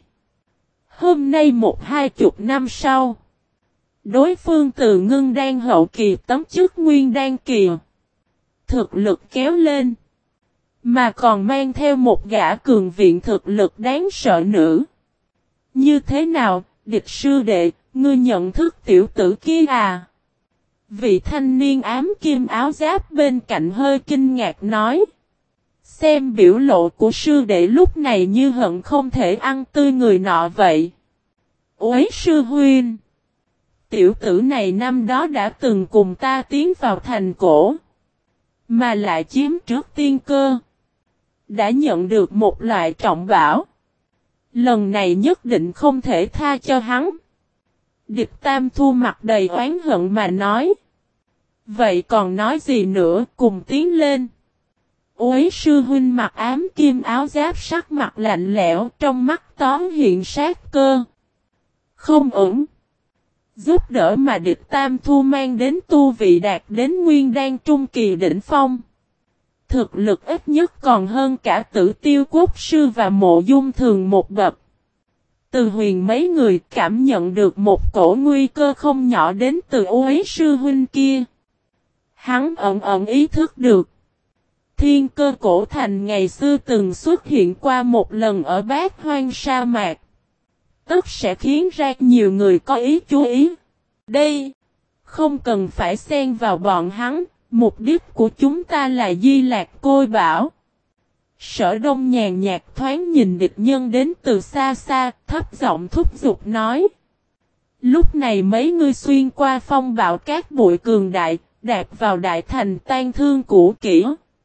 Hôm nay một hai chục năm sau, đối phương từ ngưng đan hậu kỳ tấm chức nguyên đan kỳ. Thực lực kéo lên. Mà còn mang theo một gã cường viện thực lực đáng sợ nữ. Như thế nào, địch sư đệ, ngươi nhận thức tiểu tử kia à? Vị thanh niên ám kim áo giáp bên cạnh hơi kinh ngạc nói. Xem biểu lộ của sư đệ lúc này như hận không thể ăn tươi người nọ vậy. Uế sư huynh. Tiểu tử này năm đó đã từng cùng ta tiến vào thành cổ. Mà lại chiếm trước tiên cơ. Đã nhận được một loại trọng bảo. Lần này nhất định không thể tha cho hắn. Địch Tam Thu mặt đầy oán hận mà nói. Vậy còn nói gì nữa, cùng tiến lên. Uế sư huynh mặc ám kim áo giáp sắc mặt lạnh lẽo, trong mắt tóm hiện sát cơ. Không ổn. Giúp đỡ mà địch Tam Thu mang đến tu vị đạt đến nguyên đan trung kỳ đỉnh phong. Thực lực ít nhất còn hơn cả Tử Tiêu Quốc sư và Mộ Dung Thường một bậc. Từ Huyền mấy người cảm nhận được một cổ nguy cơ không nhỏ đến từ Uế sư huynh kia. Hắn ẩn ẩn ý thức được. Thiên cơ cổ thành ngày xưa từng xuất hiện qua một lần ở Bát Hoang sa mạc. Tất sẽ khiến ra nhiều người có ý chú ý. Đây, không cần phải xen vào bọn hắn, mục đích của chúng ta là Di Lạc Côi Bảo. Sở Đông nhàn nhạt thoáng nhìn địch nhân đến từ xa xa, thấp giọng thúc giục nói. Lúc này mấy ngươi xuyên qua phong bạo cát bụi cường đại, đạp vào đại thành tan thương cũ kỹ.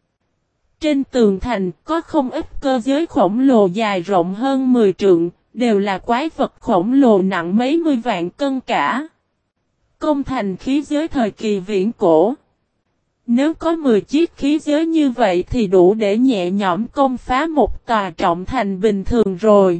Trên tường thành có không ít cơ giới khổng lồ dài rộng hơn mười trượng, đều là quái vật khổng lồ nặng mấy mươi vạn cân cả. Công thành khí giới thời kỳ viễn cổ. Nếu có mười chiếc khí giới như vậy thì đủ để nhẹ nhõm công phá một tòa trọng thành bình thường rồi.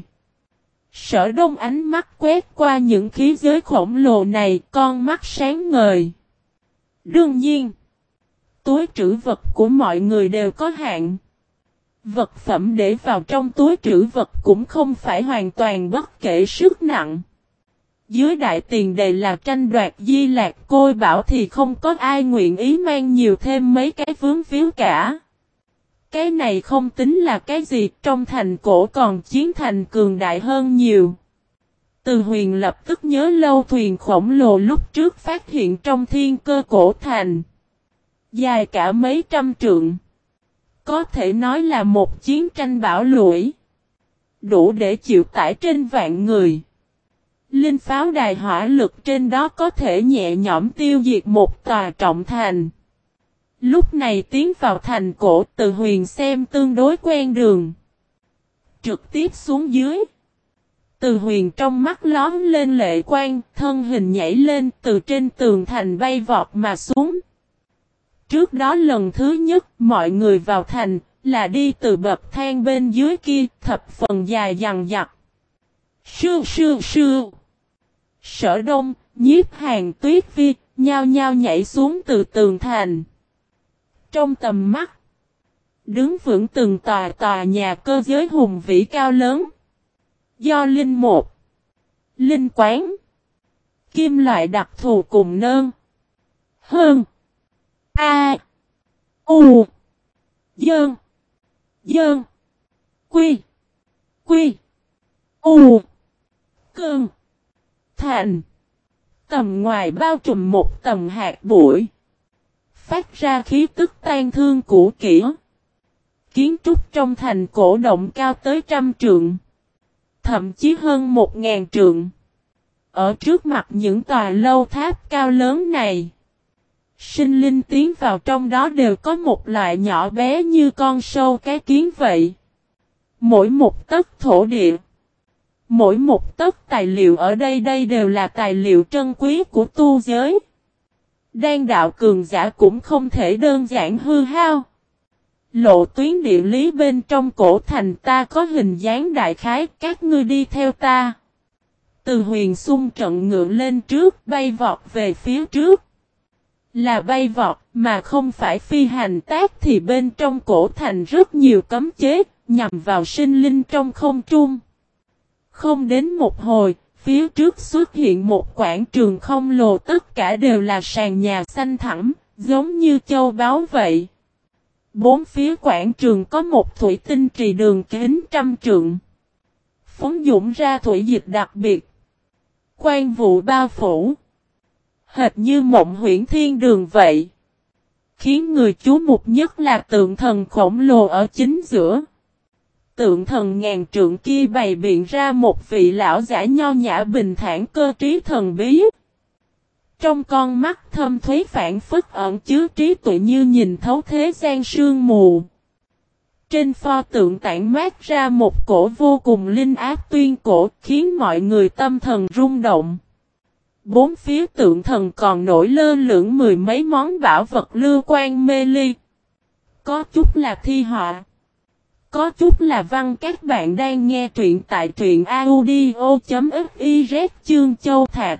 Sở Đông ánh mắt quét qua những khí giới khổng lồ này, con mắt sáng ngời. Đương nhiên, túi trữ vật của mọi người đều có hạn. Vật phẩm để vào trong túi trữ vật cũng không phải hoàn toàn bất kể sức nặng. Dưới đại tiền đề là tranh đoạt Di Lạc Côi Bảo thì không có ai nguyện ý mang nhiều thêm mấy cái vướng víu cả. Cái này không tính là cái gì, trong thành cổ còn chiến thành cường đại hơn nhiều. Từ Huyền lập tức nhớ lâu thuyền khổng lồ lúc trước phát hiện trong thiên cơ cổ thành. Dài cả mấy trăm trượng. Có thể nói là một chiến tranh bão lũi. Đủ để chịu tải trên vạn người. Linh pháo đài hỏa lực trên đó có thể nhẹ nhõm tiêu diệt một tòa trọng thành. Lúc này tiến vào thành cổ, Từ Huyền xem tương đối quen đường. Trực tiếp xuống dưới. Từ Huyền trong mắt lóm lên lệ quang, thân hình nhảy lên từ trên tường thành bay vọt mà xuống. Trước đó lần thứ nhất mọi người vào thành là đi từ bậc thang bên dưới kia, thập phần dài dằng dặc. Sư sư sư. Sở Đông, Nhiếp Hàn, Tuyết Vi, nhao nhao nhảy xuống từ tường thành. Trong tầm mắt, đứng vững từng tòa tòa nhà cơ giới hùng vĩ cao lớn. Do Linh một, Linh Quán, kim loại đặc thù cùng nơn, hơn, A, U, Dơn, Dơn, Quy, Quy, U, Cơn, Thành. Tầm ngoài bao trùm một tầng hạt bụi. Phát ra khí tức tan thương cũ kỹ. Kiến trúc trong thành cổ động cao tới trăm trượng. Thậm chí hơn một ngàn trượng. Ở trước mặt những tòa lâu tháp cao lớn này. Sinh linh tiến vào trong đó đều có một loại nhỏ bé như con sâu cái kiến vậy. Mỗi một tấc thổ địa. Mỗi một tấc tài liệu ở đây đây đều là tài liệu trân quý của tu giới. Đan đạo cường giả cũng không thể đơn giản hư hao. Lộ tuyến địa lý bên trong cổ thành ta có hình dáng đại khái, các ngươi đi theo ta. Từ Huyền xung trận ngựa lên trước, bay vọt về phía trước. Là bay vọt mà không phải phi hành tác thì bên trong cổ thành rất nhiều cấm chế, nhằm vào sinh linh trong không trung. Không đến một hồi, phía trước xuất hiện một quảng trường không lồ, tất cả đều là sàn nhà xanh thẳm, giống như châu báu vậy. Bốn phía quảng trường có một thủy tinh trì đường kính trăm trượng. Phóng dũng ra thủy dịch đặc biệt. Quan vụ bao phủ. Hệt như mộng huyễn thiên đường vậy. Khiến người chú mục nhất là tượng thần khổng lồ ở chính giữa. Tượng thần ngàn trượng kia bày biện ra một vị lão giả nho nhã bình thản cơ trí thần bí. Trong con mắt thâm thúy phản phất ẩn chứa trí tuệ như nhìn thấu thế gian sương mù. Trên pho tượng tản mát ra một cổ vô cùng linh áp tuyên cổ khiến mọi người tâm thần rung động. Bốn phía tượng thần còn nổi lơ lửng mười mấy món bảo vật lưu quan mê ly. Có chút là thi họa. Có chút là văn. Các bạn đang nghe truyện tại truyện audio chấm fiz chương châu thạc.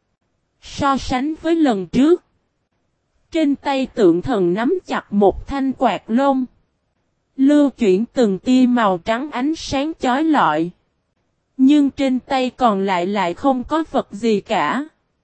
So sánh với lần trước. Trên tay tượng thần nắm chặt một thanh quạt lông. Lưu chuyển từng tia màu trắng ánh sáng chói lọi. Nhưng trên tay còn lại lại không có vật gì cả.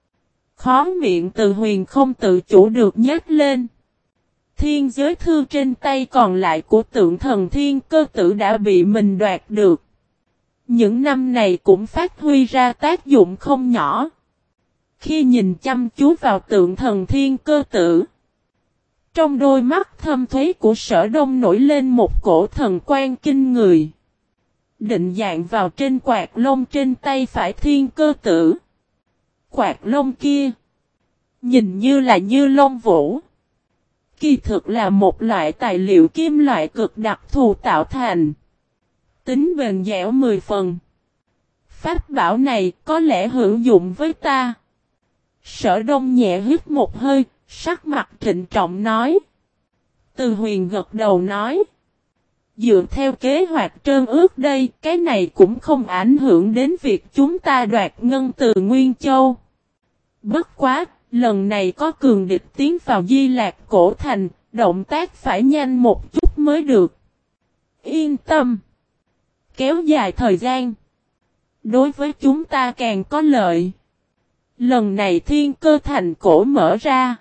Khó miệng Từ Huyền không tự chủ được nhếch lên. Thiên giới thư trên tay còn lại của tượng thần thiên cơ tử đã bị mình đoạt được. Những năm này cũng phát huy ra tác dụng không nhỏ. Khi nhìn chăm chú vào tượng thần thiên cơ tử, trong đôi mắt thâm thúy của Sở Đông nổi lên một cổ thần quan kinh người. Định dạng vào trên quạt lông trên tay phải thiên cơ tử. Quạt lông kia nhìn như là như lông vũ. Kỳ thực là một loại tài liệu kim loại cực đặc thù tạo thành. Tính bền dẻo mười phần. Pháp bảo này có lẽ hữu dụng với ta. Sở Đông nhẹ hít một hơi, sắc mặt trịnh trọng nói. Từ Huyền gật đầu nói. Dựa theo kế hoạch trơn ước đây, cái này cũng không ảnh hưởng đến việc chúng ta đoạt ngân từ Nguyên Châu. Bất quá, lần này có cường địch tiến vào Di Lạc Cổ Thành, động tác phải nhanh một chút mới được. Yên tâm. Kéo dài thời gian. Đối với chúng ta càng có lợi. Lần này Thiên Cơ Thành cổ mở ra.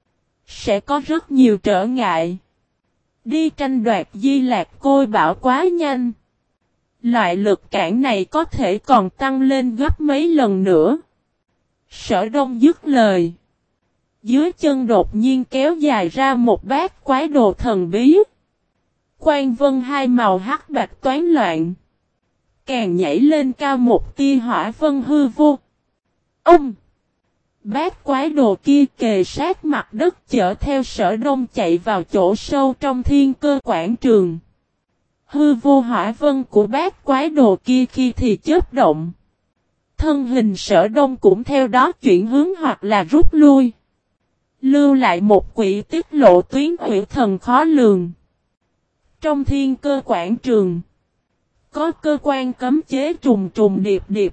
Sẽ có rất nhiều trở ngại. Đi tranh đoạt Di Lạc Côi Bảo quá nhanh. Loại lực cản này có thể còn tăng lên gấp mấy lần nữa. Sở Đông dứt lời. Dưới chân đột nhiên kéo dài ra một bát quái đồ thần bí. Quang vân hai màu hắc bạch toán loạn. Càng nhảy lên cao một tia hỏa vân hư vô. Ông! Bát quái đồ kia kề sát mặt đất chở theo Sở Đông chạy vào chỗ sâu trong thiên cơ quảng trường. Hư vô hỏa vân của bát quái đồ kia khi thì chớp động. Thân hình Sở Đông cũng theo đó chuyển hướng hoặc là rút lui. Lưu lại một quỷ tiết lộ tuyến quỷ thần khó lường. Trong thiên cơ quảng trường. Có cơ quan cấm chế trùng trùng điệp điệp.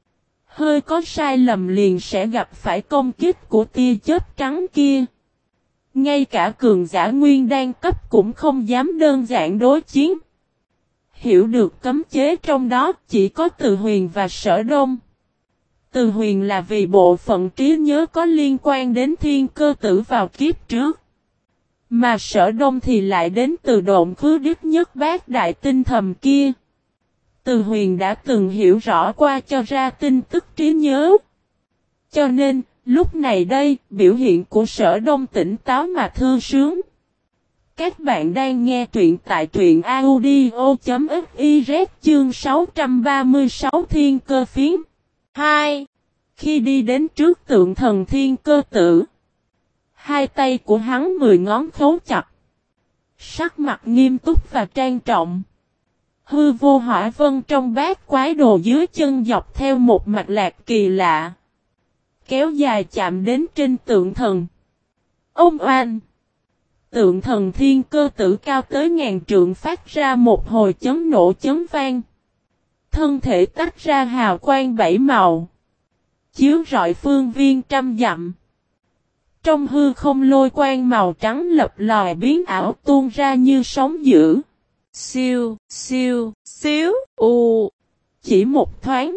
Hơi có sai lầm liền sẽ gặp phải công kích của tia chớp trắng kia. Ngay cả cường giả nguyên đan cấp cũng không dám đơn giản đối chiến. Hiểu được cấm chế trong đó chỉ có Từ Huyền và Sở Đông. Từ Huyền là vì bộ phận trí nhớ có liên quan đến thiên cơ tử vào kiếp trước. Mà Sở Đông thì lại đến từ độn khứ đích nhất bát đại tinh thầm kia. Từ Huyền đã từng hiểu rõ qua cho ra tin tức trí nhớ. Cho nên, lúc này đây, biểu hiện của Sở Đông tỉnh táo mà thư sướng. Các bạn đang nghe truyện tại truyện audio.fiz chương sáu trăm ba mươi sáu Thiên Cơ Phiến. hai. Khi đi đến trước tượng thần thiên cơ tử, hai tay của hắn mười ngón khấu chặt. Sắc mặt nghiêm túc và trang trọng. Hư vô hỏa vân trong bát quái đồ dưới chân dọc theo một mạch lạc kỳ lạ. Kéo dài chạm đến trên tượng thần. Ông oan! Tượng thần thiên cơ tử cao tới ngàn trượng phát ra một hồi chấn nổ chấn vang. Thân thể tách ra hào quang bảy màu. Chiếu rọi phương viên trăm dặm. Trong hư không lôi quang màu trắng lập lòi biến ảo tuôn ra như sóng dữ. Siêu, siêu, xíu, u. Chỉ một thoáng.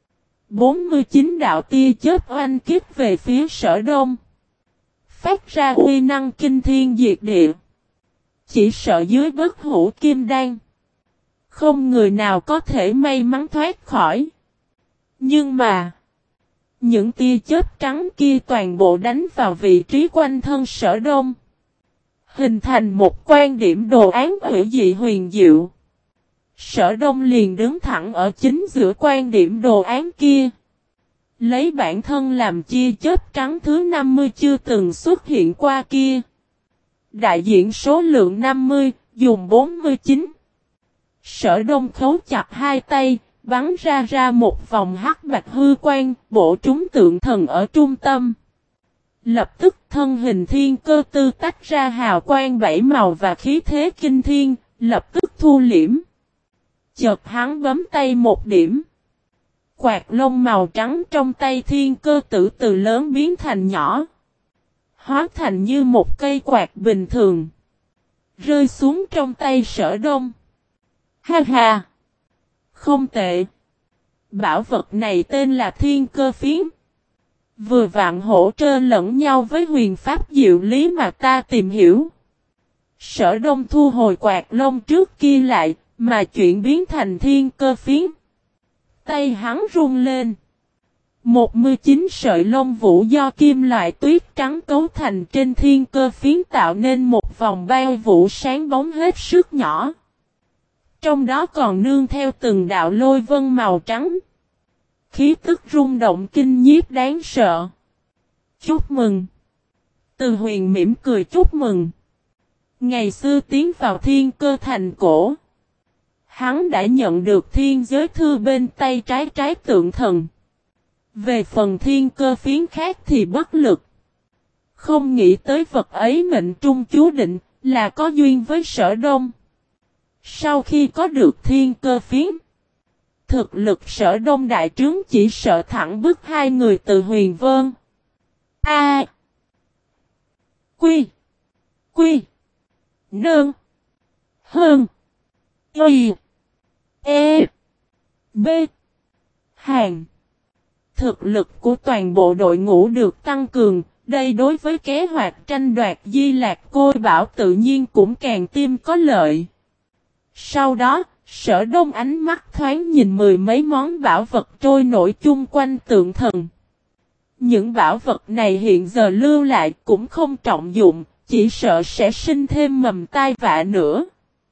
bốn mươi chín đạo tia chớp oanh kích về phía Sở Đông. Phát ra uy năng kinh thiên diệt địa. Chỉ sợ dưới bất hủ kim đan. Không người nào có thể may mắn thoát khỏi. Nhưng mà. Những tia chớp trắng kia toàn bộ đánh vào vị trí quanh thân Sở Đông. Hình thành một quan điểm đồ án hữu dị huyền diệu. Sở Đông liền đứng thẳng ở chính giữa quan điểm đồ án kia. Lấy bản thân làm chia chớp trắng thứ năm mươi chưa từng xuất hiện qua kia. Đại diện số lượng năm mươi, dùng bốn mươi chín. Sở Đông khấu chặt hai tay, bắn ra ra một vòng hắc bạch hư quang, bổ trúng tượng thần ở trung tâm. Lập tức thân hình thiên cơ tư tách ra hào quang bảy màu và khí thế kinh thiên, lập tức thu liễm. Chợt hắn bấm tay một điểm. Quạt lông màu trắng trong tay thiên cơ tử từ lớn biến thành nhỏ. Hóa thành như một cây quạt bình thường. Rơi xuống trong tay Sở Đông. Ha ha! Không tệ. Bảo vật này tên là Thiên Cơ Phiến. Vừa vặn hỗ trợ lẫn nhau với huyền pháp diệu lý mà ta tìm hiểu. Sở Đông thu hồi quạt lông trước kia lại, mà chuyển biến thành Thiên Cơ Phiến. Tay hắn run lên. một mươi chín sợi lông vũ do kim loại tuyết trắng cấu thành trên Thiên Cơ Phiến tạo nên một vòng bao vũ sáng bóng hết sức nhỏ. Trong đó còn nương theo từng đạo lôi vân màu trắng. Khí tức rung động kinh nhiếp đáng sợ. Chúc mừng. Từ Huyền mỉm cười chúc mừng. Ngày xưa tiến vào thiên cơ thành cổ, hắn đã nhận được thiên giới thư bên tay trái trái tượng thần. Về phần thiên cơ phiến khác thì bất lực. Không nghĩ tới vật ấy mệnh trung chú định là có duyên với Sở Đông. Sau khi có được thiên cơ phiến, thực lực Sở Đông đại trướng, chỉ sợ thẳng bức hai người từ Huyền Vân. A. Quy. Quy. Nương. Hơn. Y. E. B. Hàng. Thực lực của toàn bộ đội ngũ được tăng cường, đây đối với kế hoạch tranh đoạt Di Lạc Côi Bảo tự nhiên cũng càng thêm có lợi. Sau đó, Sở Đông ánh mắt thoáng nhìn mười mấy món bảo vật trôi nổi chung quanh tượng thần. Những bảo vật này hiện giờ lưu lại cũng không trọng dụng, chỉ sợ sẽ sinh thêm mầm tai vạ nữa.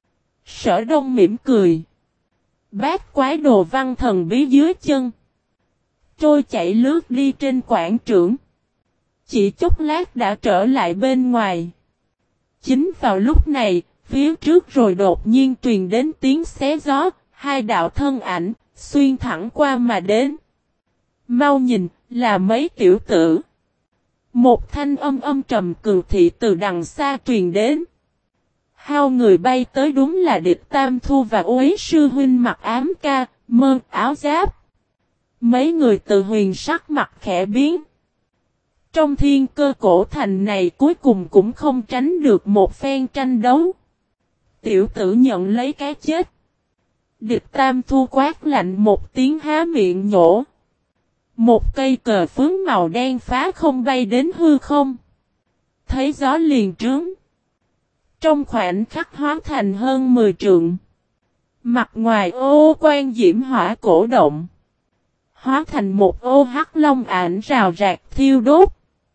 Sở Đông mỉm cười. Bát quái đồ văn thần bí dưới chân. Trôi chạy lướt đi trên quảng trường. Chỉ chốc lát đã trở lại bên ngoài. Chính vào lúc này, phía trước rồi đột nhiên truyền đến tiếng xé gió, hai đạo thân ảnh, xuyên thẳng qua mà đến. Mau nhìn, là mấy tiểu tử. Một thanh âm âm trầm cường thị từ đằng xa truyền đến. Hao người bay tới đúng là Địch Tam Thu và Uế sư huynh mặc ám ca, mơ áo giáp. Mấy người từ Huyền sắc mặt khẽ biến. Trong thiên cơ cổ thành này cuối cùng cũng không tránh được một phen tranh đấu. Tiểu tử nhận lấy cái chết. Địch Tam Thu quát lạnh một tiếng há miệng nhổ. Một cây cờ phướng màu đen phá không bay đến hư không. Thấy gió liền trướng. Trong khoảnh khắc hóa thành hơn mười trượng. Mặt ngoài ô quan diễm hỏa cổ động. Hóa thành một ô hắc long ảnh rào rạc thiêu đốt.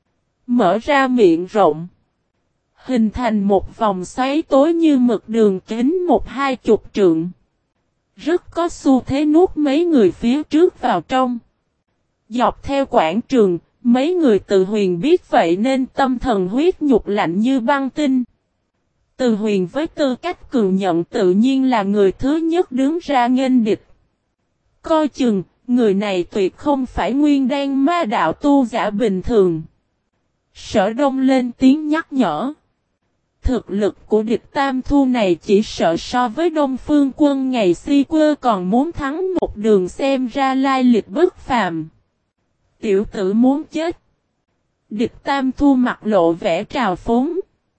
Mở ra miệng rộng. Hình thành một vòng xoáy tối như mực đường kính một hai chục trượng. Rất có xu thế nuốt mấy người phía trước vào trong. Dọc theo quảng trường, mấy người từ Huyền biết vậy nên tâm thần huyết nhục lạnh như băng tinh. Từ Huyền với tư cách cường nhận tự nhiên là người thứ nhất đứng ra nghênh địch. Coi chừng, người này tuyệt không phải nguyên đan ma đạo tu giả bình thường. Sở Đông lên tiếng nhắc nhở. Thực lực của Địch Tam Thu này chỉ sợ so với Đông Phương Quân ngày si quơ còn muốn thắng một đường, xem ra lai lịch bất phàm. Tiểu tử muốn chết. Địch Tam Thu mặt lộ vẻ trào phúng.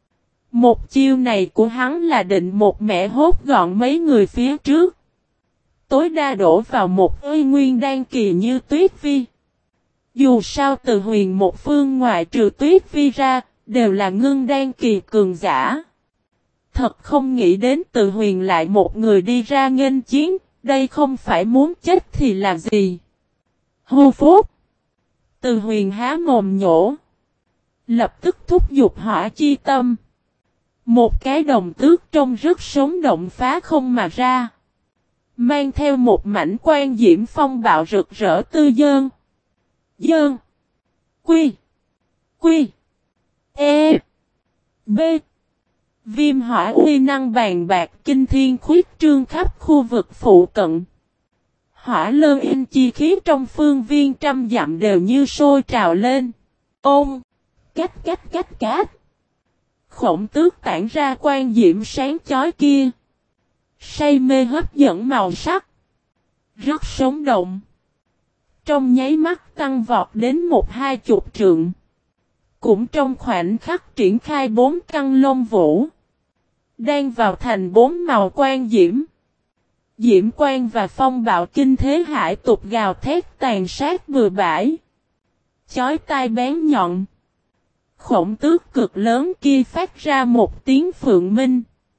Một chiêu này của hắn là định một mẻ hốt gọn mấy người phía trước. Tối đa đổ vào một ơi nguyên đan kỳ như Tuyết Vi. Dù sao từ Huyền một phương ngoại trừ Tuyết Vi ra, đều là ngưng đan kỳ cường giả. Thật không nghĩ đến từ Huyền lại một người đi ra nghênh chiến, đây không phải muốn chết thì là gì. Hô phốt. Từ Huyền há mồm nhổ. Lập tức thúc giục hỏa chi tâm. Một cái đồng tước trông rất sống động phá không mà ra. Mang theo một mảnh quan diễm phong bạo rực rỡ tư dơn. Dơn. Quy. Quy. E. B. Viêm hỏa uy năng bàn bạc kinh thiên khuyết trương khắp khu vực phụ cận. Hỏa lơ in chi khí trong phương viên trăm dặm đều như sôi trào lên. Ôm. Cách cách cách cách. Khổng tước tản ra quan diễm sáng chói kia. Say mê hấp dẫn màu sắc. Rất sống động. Trong nháy mắt tăng vọt đến một hai chục trượng. Cũng trong khoảnh khắc triển khai bốn căn lông vũ. Đang vào thành bốn màu quan diễm. Diễm quan và phong bạo kinh thế hải tục gào thét tàn sát bừa bãi. Chói tai bén nhọn. Khổng tước cực lớn kia phát ra một tiếng phượng minh.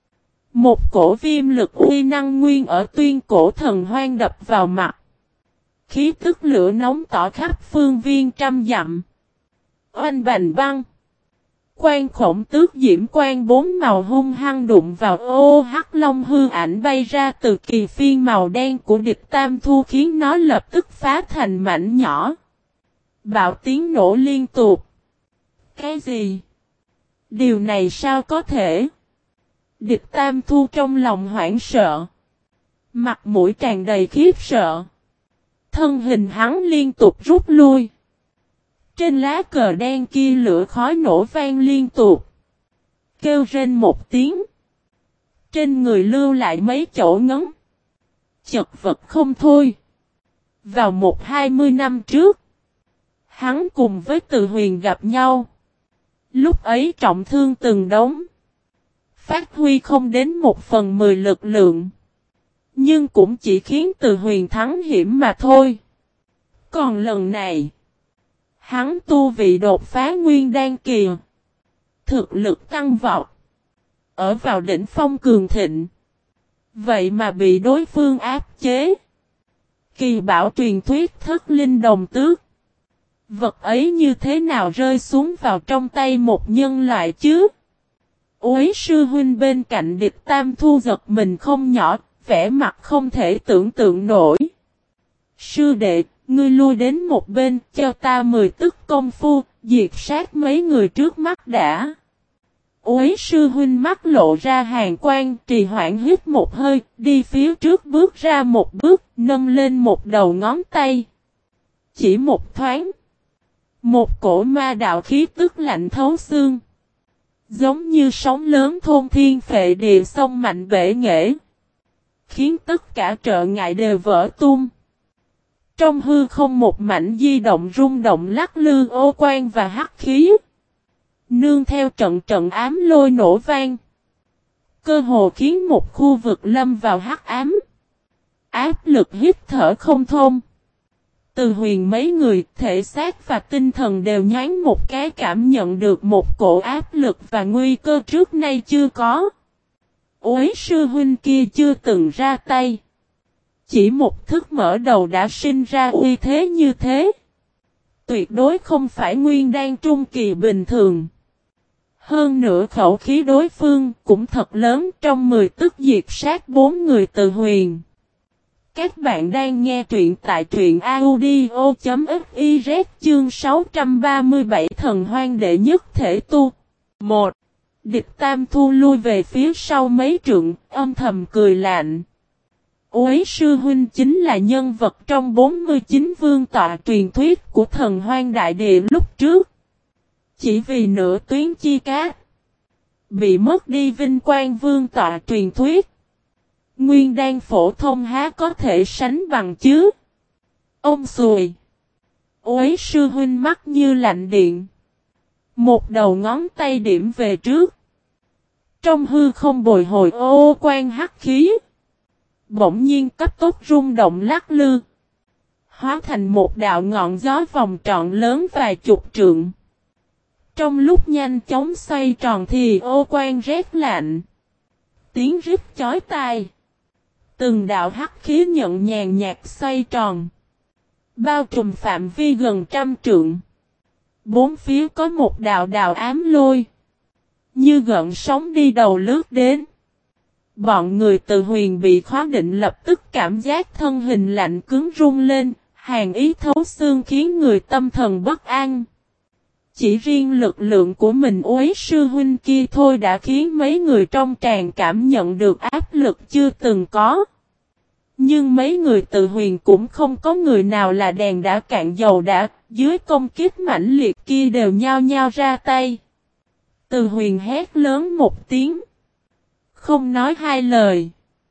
Một cổ viêm lực uy năng nguyên ở tuyên cổ thần hoang đập vào mặt. Khí tức lửa nóng tỏ khắp phương viên trăm dặm. Oanh bành băng. Quan khổng tước diễm quan bốn màu hung hăng đụng vào ô hắc long hư ảnh bay ra từ kỳ phiên màu đen của Địch Tam Thu, khiến nó lập tức phá thành mảnh nhỏ. Bạo tiếng nổ liên tục. Cái gì? Điều này sao có thể? Địch Tam Thu trong lòng hoảng sợ. Mặt mũi tràn đầy khiếp sợ. Thân hình hắn liên tục rút lui. Trên lá cờ đen kia lửa khói nổ vang liên tục. Kêu rên một tiếng. Trên người lưu lại mấy chỗ ngấn. Chật vật không thôi. Vào một hai mươi năm trước. Hắn cùng với Từ Huyền gặp nhau. Lúc ấy trọng thương từng đống. Phát huy không đến một phần mười lực lượng. Nhưng cũng chỉ khiến Từ Huyền thắng hiểm mà thôi. Còn lần này. Hắn tu vị đột phá nguyên đan kỳ. Thực lực tăng vọt. Ở vào đỉnh phong cường thịnh. Vậy mà bị đối phương áp chế. Kỳ bảo truyền thuyết thất linh đồng tước. Vật ấy như thế nào rơi xuống vào trong tay một nhân loại chứ? Uế sư huynh bên cạnh Địch Tam Thu giật mình không nhỏ, vẻ mặt không thể tưởng tượng nổi. Sư đệ, ngươi lui đến một bên, cho ta mười tức công phu, diệt sát mấy người trước mắt đã. Uế sư huynh mắt lộ ra hàn quang, trì hoãn hít một hơi, đi phía trước bước ra một bước, nâng lên một đầu ngón tay. Chỉ một thoáng. Một cổ ma đạo khí tức lạnh thấu xương. Giống như sóng lớn thôn thiên phệ địa sông mạnh bể nghệ. Khiến tất cả trợ ngại đều vỡ tung. Trong hư không một mảnh di động rung động lắc lư ô quan và hắc khí. Nương theo trận trận ám lôi nổ vang. Cơ hồ khiến một khu vực lâm vào hắc ám. Áp lực hít thở không thông. Từ Huyền mấy người, thể xác và tinh thần đều nhoáng một cái cảm nhận được một cổ áp lực và nguy cơ trước nay chưa có. Uế sư huynh kia chưa từng ra tay. Chỉ một thức mở đầu đã sinh ra uy thế như thế. Tuyệt đối không phải nguyên đan trung kỳ bình thường. Hơn nữa khẩu khí đối phương cũng thật lớn, trong mười tức diệt sát bốn người Từ Huyền. Các bạn đang nghe truyện tại truyện audio.fiz chương sáu trăm ba mươi bảy thần hoang đệ nhất thể tu. một. Địch Tam Thu lui về phía sau mấy trượng, âm thầm cười lạnh. Uế sư huynh chính là nhân vật trong bốn mươi chín vương tọa truyền thuyết của thần hoang đại địa lúc trước. Chỉ vì nửa tuyến chi cát. Bị mất đi vinh quang vương tọa truyền thuyết. Nguyên đan phổ thông há có thể sánh bằng chứ? Ông xùi. Uế sư huynh mắt như lạnh điện. Một đầu ngón tay điểm về trước. Trong hư không bồi hồi ô quan hắc khí. Bỗng nhiên cấp tốc rung động lắc lư. Hóa thành một đạo ngọn gió vòng tròn lớn vài chục trượng. Trong lúc nhanh chóng xoay tròn thì ô quan rét lạnh. Tiếng rít chói tai. Từng đạo hắc khí nhận nhàn nhạt xoay tròn. Bao trùm phạm vi gần trăm trượng. Bốn phía có một đạo đạo ám lôi. Như gợn sóng đi đầu lướt đến. Bọn người Từ Huyền bị khóa định lập tức cảm giác thân hình lạnh cứng run lên. Hàn ý thấu xương khiến người tâm thần bất an. Chỉ riêng lực lượng của mình Uế sư huynh kia thôi đã khiến mấy người trong tràng cảm nhận được áp lực chưa từng có. Nhưng mấy người Từ Huyền cũng không có người nào là đèn đã cạn dầu đã, dưới công kích mãnh liệt kia đều nhao nhao ra tay. Từ Huyền hét lớn một tiếng. Không nói hai lời.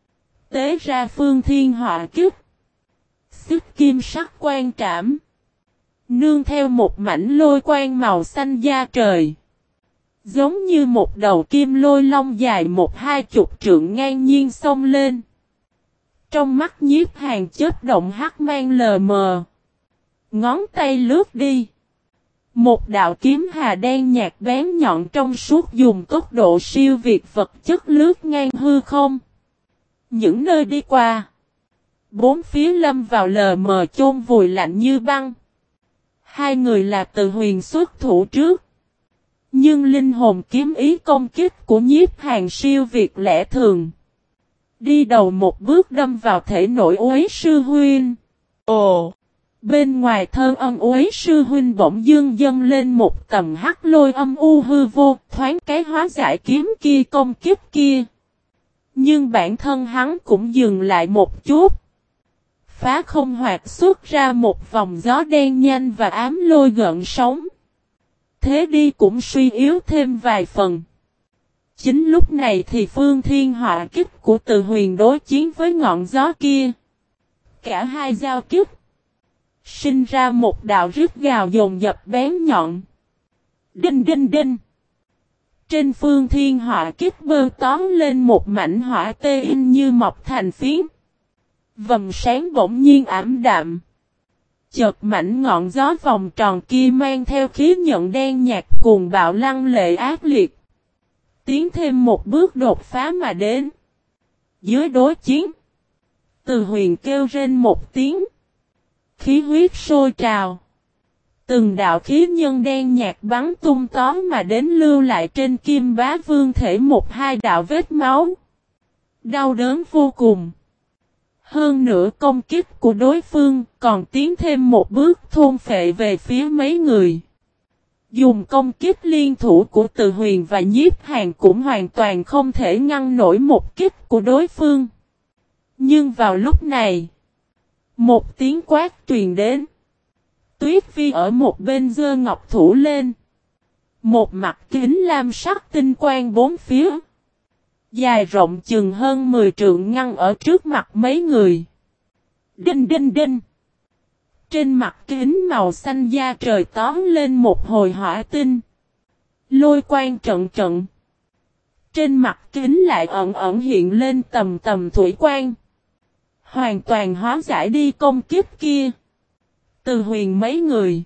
Tế ra phương thiên họa kích. Xích kim sắc quan trảm. Nương theo một mảnh lôi quang màu xanh da trời. Giống như một đầu kim lôi long dài một hai chục trượng ngang nhiên xông lên. Trong mắt Nhiếp Hàn chớp động hắc mang lờ mờ. Ngón tay lướt đi. Một đạo kiếm hà đen nhạt bén nhọn trong suốt dùng tốc độ siêu việt vật chất lướt ngang hư không. Những nơi đi qua. Bốn phía lâm vào lờ mờ chôn vùi lạnh như băng. Hai người là Từ Huyền xuất thủ trước. Nhưng linh hồn kiếm ý công kích của Nhiếp Hàn siêu việt lẽ thường. Đi đầu một bước đâm vào thể nội Uế sư huynh. Ồ! Bên ngoài thơ ân Uế sư huynh bỗng dương dâng lên một tầm hắc lôi âm u hư vô, thoáng cái hóa giải kiếm kia công kiếp kia. Nhưng bản thân hắn cũng dừng lại một chút. Phá không hoạt xuất ra một vòng gió đen nhanh và ám lôi gợn sóng. Thế đi cũng suy yếu thêm vài phần. Chính lúc này thì phương thiên họa kích của Từ Huyền đối chiến với ngọn gió kia. Cả hai giao kích. Sinh ra một đạo rít gào dồn dập bén nhọn. Đinh đinh đinh. Trên phương thiên họa kích bơ tóm lên một mảnh hỏa tê in như mọc thành phiến. Vầng sáng bỗng nhiên ảm đạm. Chợt mảnh ngọn gió vòng tròn kia mang theo khí nhận đen nhạt cuồng bạo lăng lệ ác liệt. Tiến thêm một bước đột phá mà đến. Dưới đối chiến. Từ Huyền kêu rên một tiếng. Khí huyết sôi trào. Từng đạo khí nhân đen nhạt bắn tung tóm mà đến lưu lại trên Kim Bá Vương thể một hai đạo vết máu. Đau đớn vô cùng. Hơn nữa công kích của đối phương còn tiến thêm một bước thôn phệ về phía mấy người. Dùng công kích liên thủ của Từ Huyền và Nhiếp Hàn cũng hoàn toàn không thể ngăn nổi một kích của đối phương. Nhưng vào lúc này, một tiếng quát truyền đến. Tuyết Phi ở một bên giơ ngọc thủ lên. Một mặt kính lam sắc tinh quang bốn phía. Dài rộng chừng hơn mười trượng ngăn ở trước mặt mấy người. Đinh đinh đinh. Trên mặt kính màu xanh da trời tóm lên một hồi hỏa tinh. Lôi quang trận trận. Trên mặt kính lại ẩn ẩn hiện lên tầm tầm thủy quang. Hoàn toàn hóa giải đi công kích kia. Từ Huyền mấy người.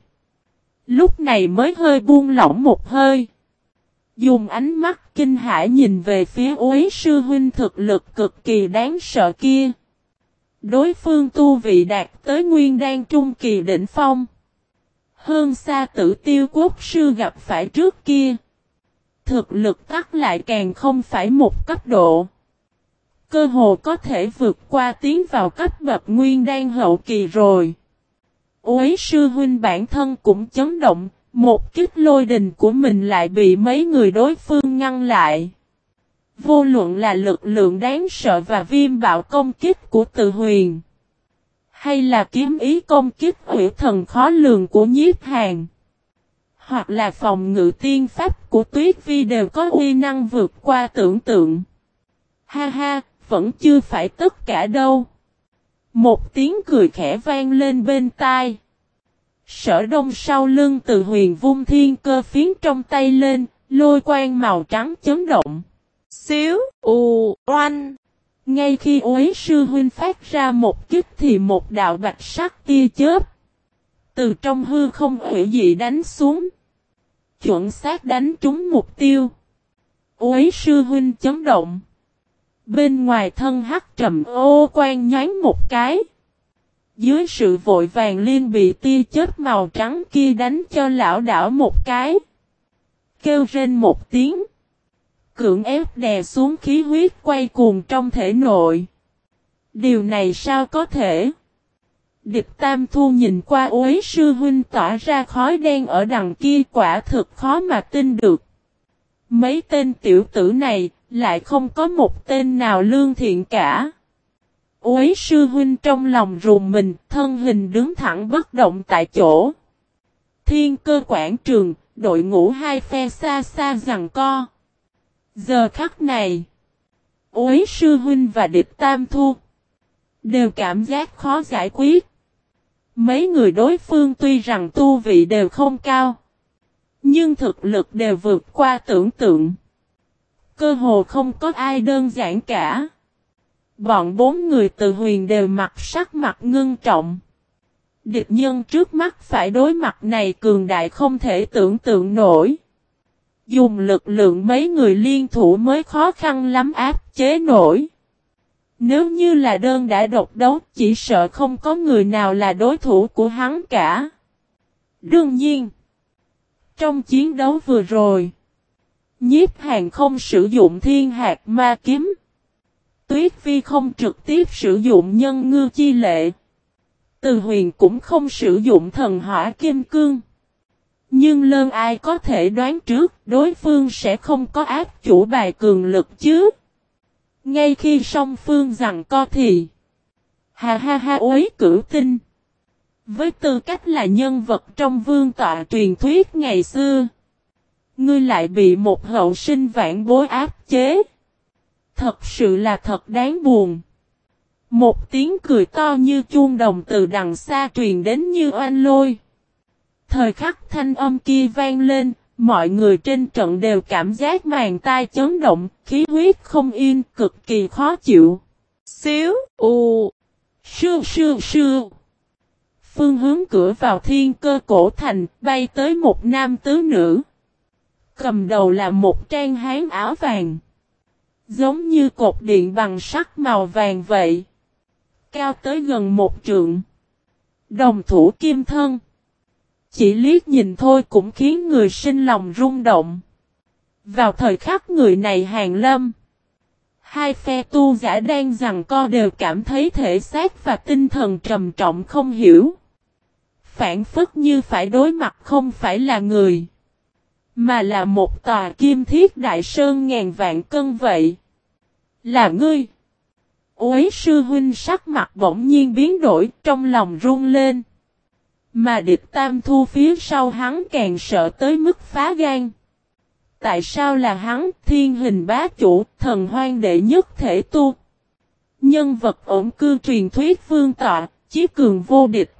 Lúc này mới hơi buông lỏng một hơi. Dùng ánh mắt kinh hãi nhìn về phía Uế sư huynh thực lực cực kỳ đáng sợ kia. Đối phương tu vị đạt tới nguyên đan trung kỳ đỉnh phong. Hơn xa Tử Tiêu Quốc sư gặp phải trước kia. Thực lực tắc lại càng không phải một cấp độ. Cơ hồ có thể vượt qua tiến vào cấp bậc nguyên đan hậu kỳ rồi. Uế sư huynh bản thân cũng chấn động. Một kích lôi đình của mình lại bị mấy người đối phương ngăn lại. Vô luận là lực lượng đáng sợ và viêm bạo công kích của Từ Huyền. Hay là kiếm ý công kích hủy thần khó lường của Nhiếp Hàn. Hoặc là phòng ngự tiên pháp của Tuyết Vi đều có uy năng vượt qua tưởng tượng. Ha ha, vẫn chưa phải tất cả đâu. Một tiếng cười khẽ vang lên bên tai. Sở Đông sau lưng Từ Huyền vung thiên cơ phiến trong tay lên, lôi quang màu trắng chấn động. Xíu, ù, oanh. Ngay khi Uế sư huynh phát ra một kích thì một đạo bạch sắc tia chớp. Từ trong hư không hủy dị đánh xuống. Chuẩn xác đánh trúng mục tiêu. Uế sư huynh chấn động. Bên ngoài thân hắc trầm ô quang nhoáng một cái. Dưới sự vội vàng liên bị tia chớp màu trắng kia đánh cho lão đảo một cái. Kêu rên một tiếng. Cưỡng ép đè xuống khí huyết quay cuồng trong thể nội. Điều này sao có thể? Địch Tam Thu nhìn qua Uế sư huynh tỏa ra khói đen ở đằng kia quả thực khó mà tin được. Mấy tên tiểu tử này lại không có một tên nào lương thiện cả. Uế sư huynh trong lòng rùng mình, thân hình đứng thẳng bất động tại chỗ. Thiên cơ quảng trường, đội ngũ hai phe xa xa giằng co. Giờ khắc này, Uế sư huynh và Địch Tam Thu đều cảm giác khó giải quyết. Mấy người đối phương tuy rằng tu vị đều không cao, nhưng thực lực đều vượt qua tưởng tượng. Cơ hồ không có ai đơn giản cả. Bọn bốn người Từ Huyền đều mặt sắc mặt ngưng trọng. Địch nhân trước mắt phải đối mặt này cường đại không thể tưởng tượng nổi. Dùng lực lượng mấy người liên thủ mới khó khăn lắm áp chế nổi. Nếu như là đơn đã độc đấu chỉ sợ không có người nào là đối thủ của hắn cả. Đương nhiên, trong chiến đấu vừa rồi, Nhiếp Hàn không sử dụng thiên hạt ma kiếm. Tuyết Vi không trực tiếp sử dụng nhân ngư chi lệ. Từ Huyền cũng không sử dụng thần hỏa kim cương. Nhưng lơn ai có thể đoán trước đối phương sẽ không có áp chủ bài cường lực chứ. Ngay khi song phương giằng co thì ha ha ha Uế Cửu Tinh, với tư cách là nhân vật trong vương tọa truyền thuyết ngày xưa, ngươi lại bị một hậu sinh vãn bối áp chế. Thật sự là thật đáng buồn. Một tiếng cười to như chuông đồng từ đằng xa truyền đến như oanh lôi. Thời khắc thanh âm kia vang lên, mọi người trên trận đều cảm giác màng tai chấn động, khí huyết không yên, cực kỳ khó chịu. Xíu, u, Sưu sưu sưu. Phương hướng cửa vào thiên cơ cổ thành, bay tới một nam tứ nữ. Cầm đầu là một trang hán áo vàng, giống như cột điện bằng sắt màu vàng vậy. Cao tới gần một trượng. Đồng thủ kim thân. Chỉ liếc nhìn thôi cũng khiến người sinh lòng rung động. Vào thời khắc người này hàng lâm, hai phe tu giả đang giằng co đều cảm thấy thể xác và tinh thần trầm trọng không hiểu. Phản phất như phải đối mặt không phải là người, mà là một tòa kim thiết đại sơn ngàn vạn cân vậy. Là ngươi. Uế sư huynh sắc mặt bỗng nhiên biến đổi, trong lòng run lên. Mà địch tam thu phía sau hắn càng sợ tới mức phá gan. Tại sao là hắn, thiên hình bá chủ, thần hoang đệ nhất thể tu? Nhân vật ổn cư truyền thuyết vương tọa, chí cường vô địch.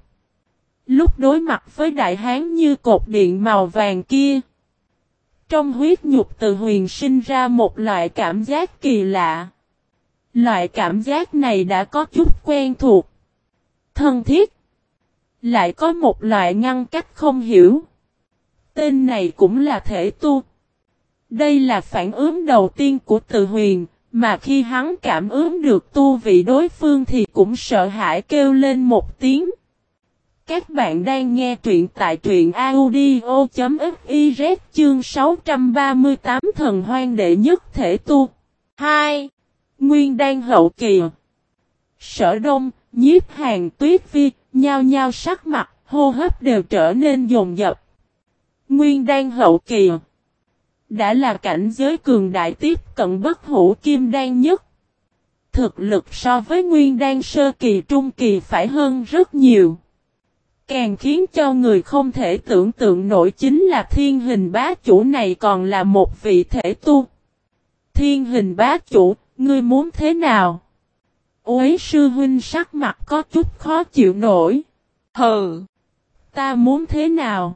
Lúc đối mặt với đại hán như cột điện màu vàng kia, trong huyết nhục từ huyền sinh ra một loại cảm giác kỳ lạ. Loại cảm giác này đã có chút quen thuộc, thân thiết, lại có một loại ngăn cách không hiểu. Tên này cũng là thể tu. Đây là phản ứng đầu tiên của Từ Huyền, mà khi hắn cảm ứng được tu vị đối phương thì cũng sợ hãi kêu lên một tiếng. Các bạn đang nghe truyện tại truyện audio chấm fiz chương sáu trăm ba mươi tám thần hoang đệ nhất thể tu. hai. Nguyên đan hậu kỳ. Sở Đông, Nhiếp Hàn, Tuyết Vi, nhao nhao sắc mặt, hô hấp đều trở nên dồn dập. Nguyên đan hậu kỳ đã là cảnh giới cường đại tiếp cận bất hủ kim đan nhất. Thực lực so với nguyên đan sơ kỳ trung kỳ phải hơn rất nhiều. Càng khiến cho người không thể tưởng tượng nổi chính là thiên hình bá chủ này còn là một vị thể tu. Thiên hình bá chủ, ngươi muốn thế nào? Uế sư huynh sắc mặt có chút khó chịu nổi. Hừ, ta muốn thế nào?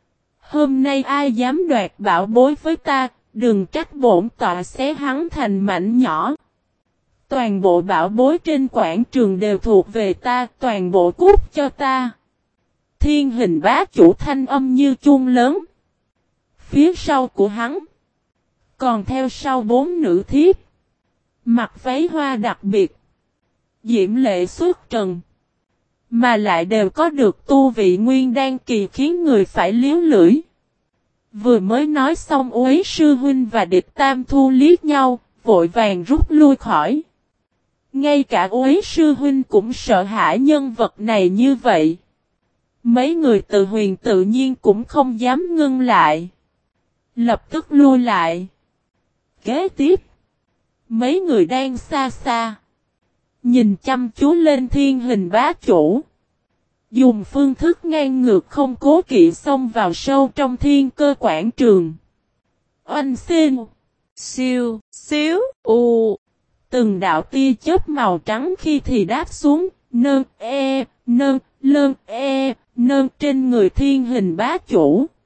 Hôm nay ai dám đoạt bảo bối với ta, đừng trách bổn tọa xé hắn thành mảnh nhỏ. Toàn bộ bảo bối trên quảng trường đều thuộc về ta, toàn bộ cút cho ta. Thiên hình bá chủ thanh âm như chuông lớn. Phía sau của hắn, còn theo sau bốn nữ thiếp, mặc váy hoa đặc biệt, diễm lệ xuất trần, mà lại đều có được tu vị nguyên đan kỳ khiến người phải liếu lưỡi. Vừa mới nói xong Uế sư huynh và địch tam thu liếc nhau, vội vàng rút lui khỏi. Ngay cả Uế sư huynh cũng sợ hãi nhân vật này như vậy. Mấy người Từ Huyền tự nhiên cũng không dám ngưng lại, lập tức lui lại. Kế tiếp, mấy người đang xa xa, nhìn chăm chú lên thiên hình bá chủ, dùng phương thức ngang ngược không cố kỵ xông vào sâu trong thiên cơ quảng trường. Oanh xin, siêu, xíu, u. Từng đạo tia chớp màu trắng khi thì đáp xuống, nơn e, nơn, lơn e, nơn trên người thiên hình bá chủ.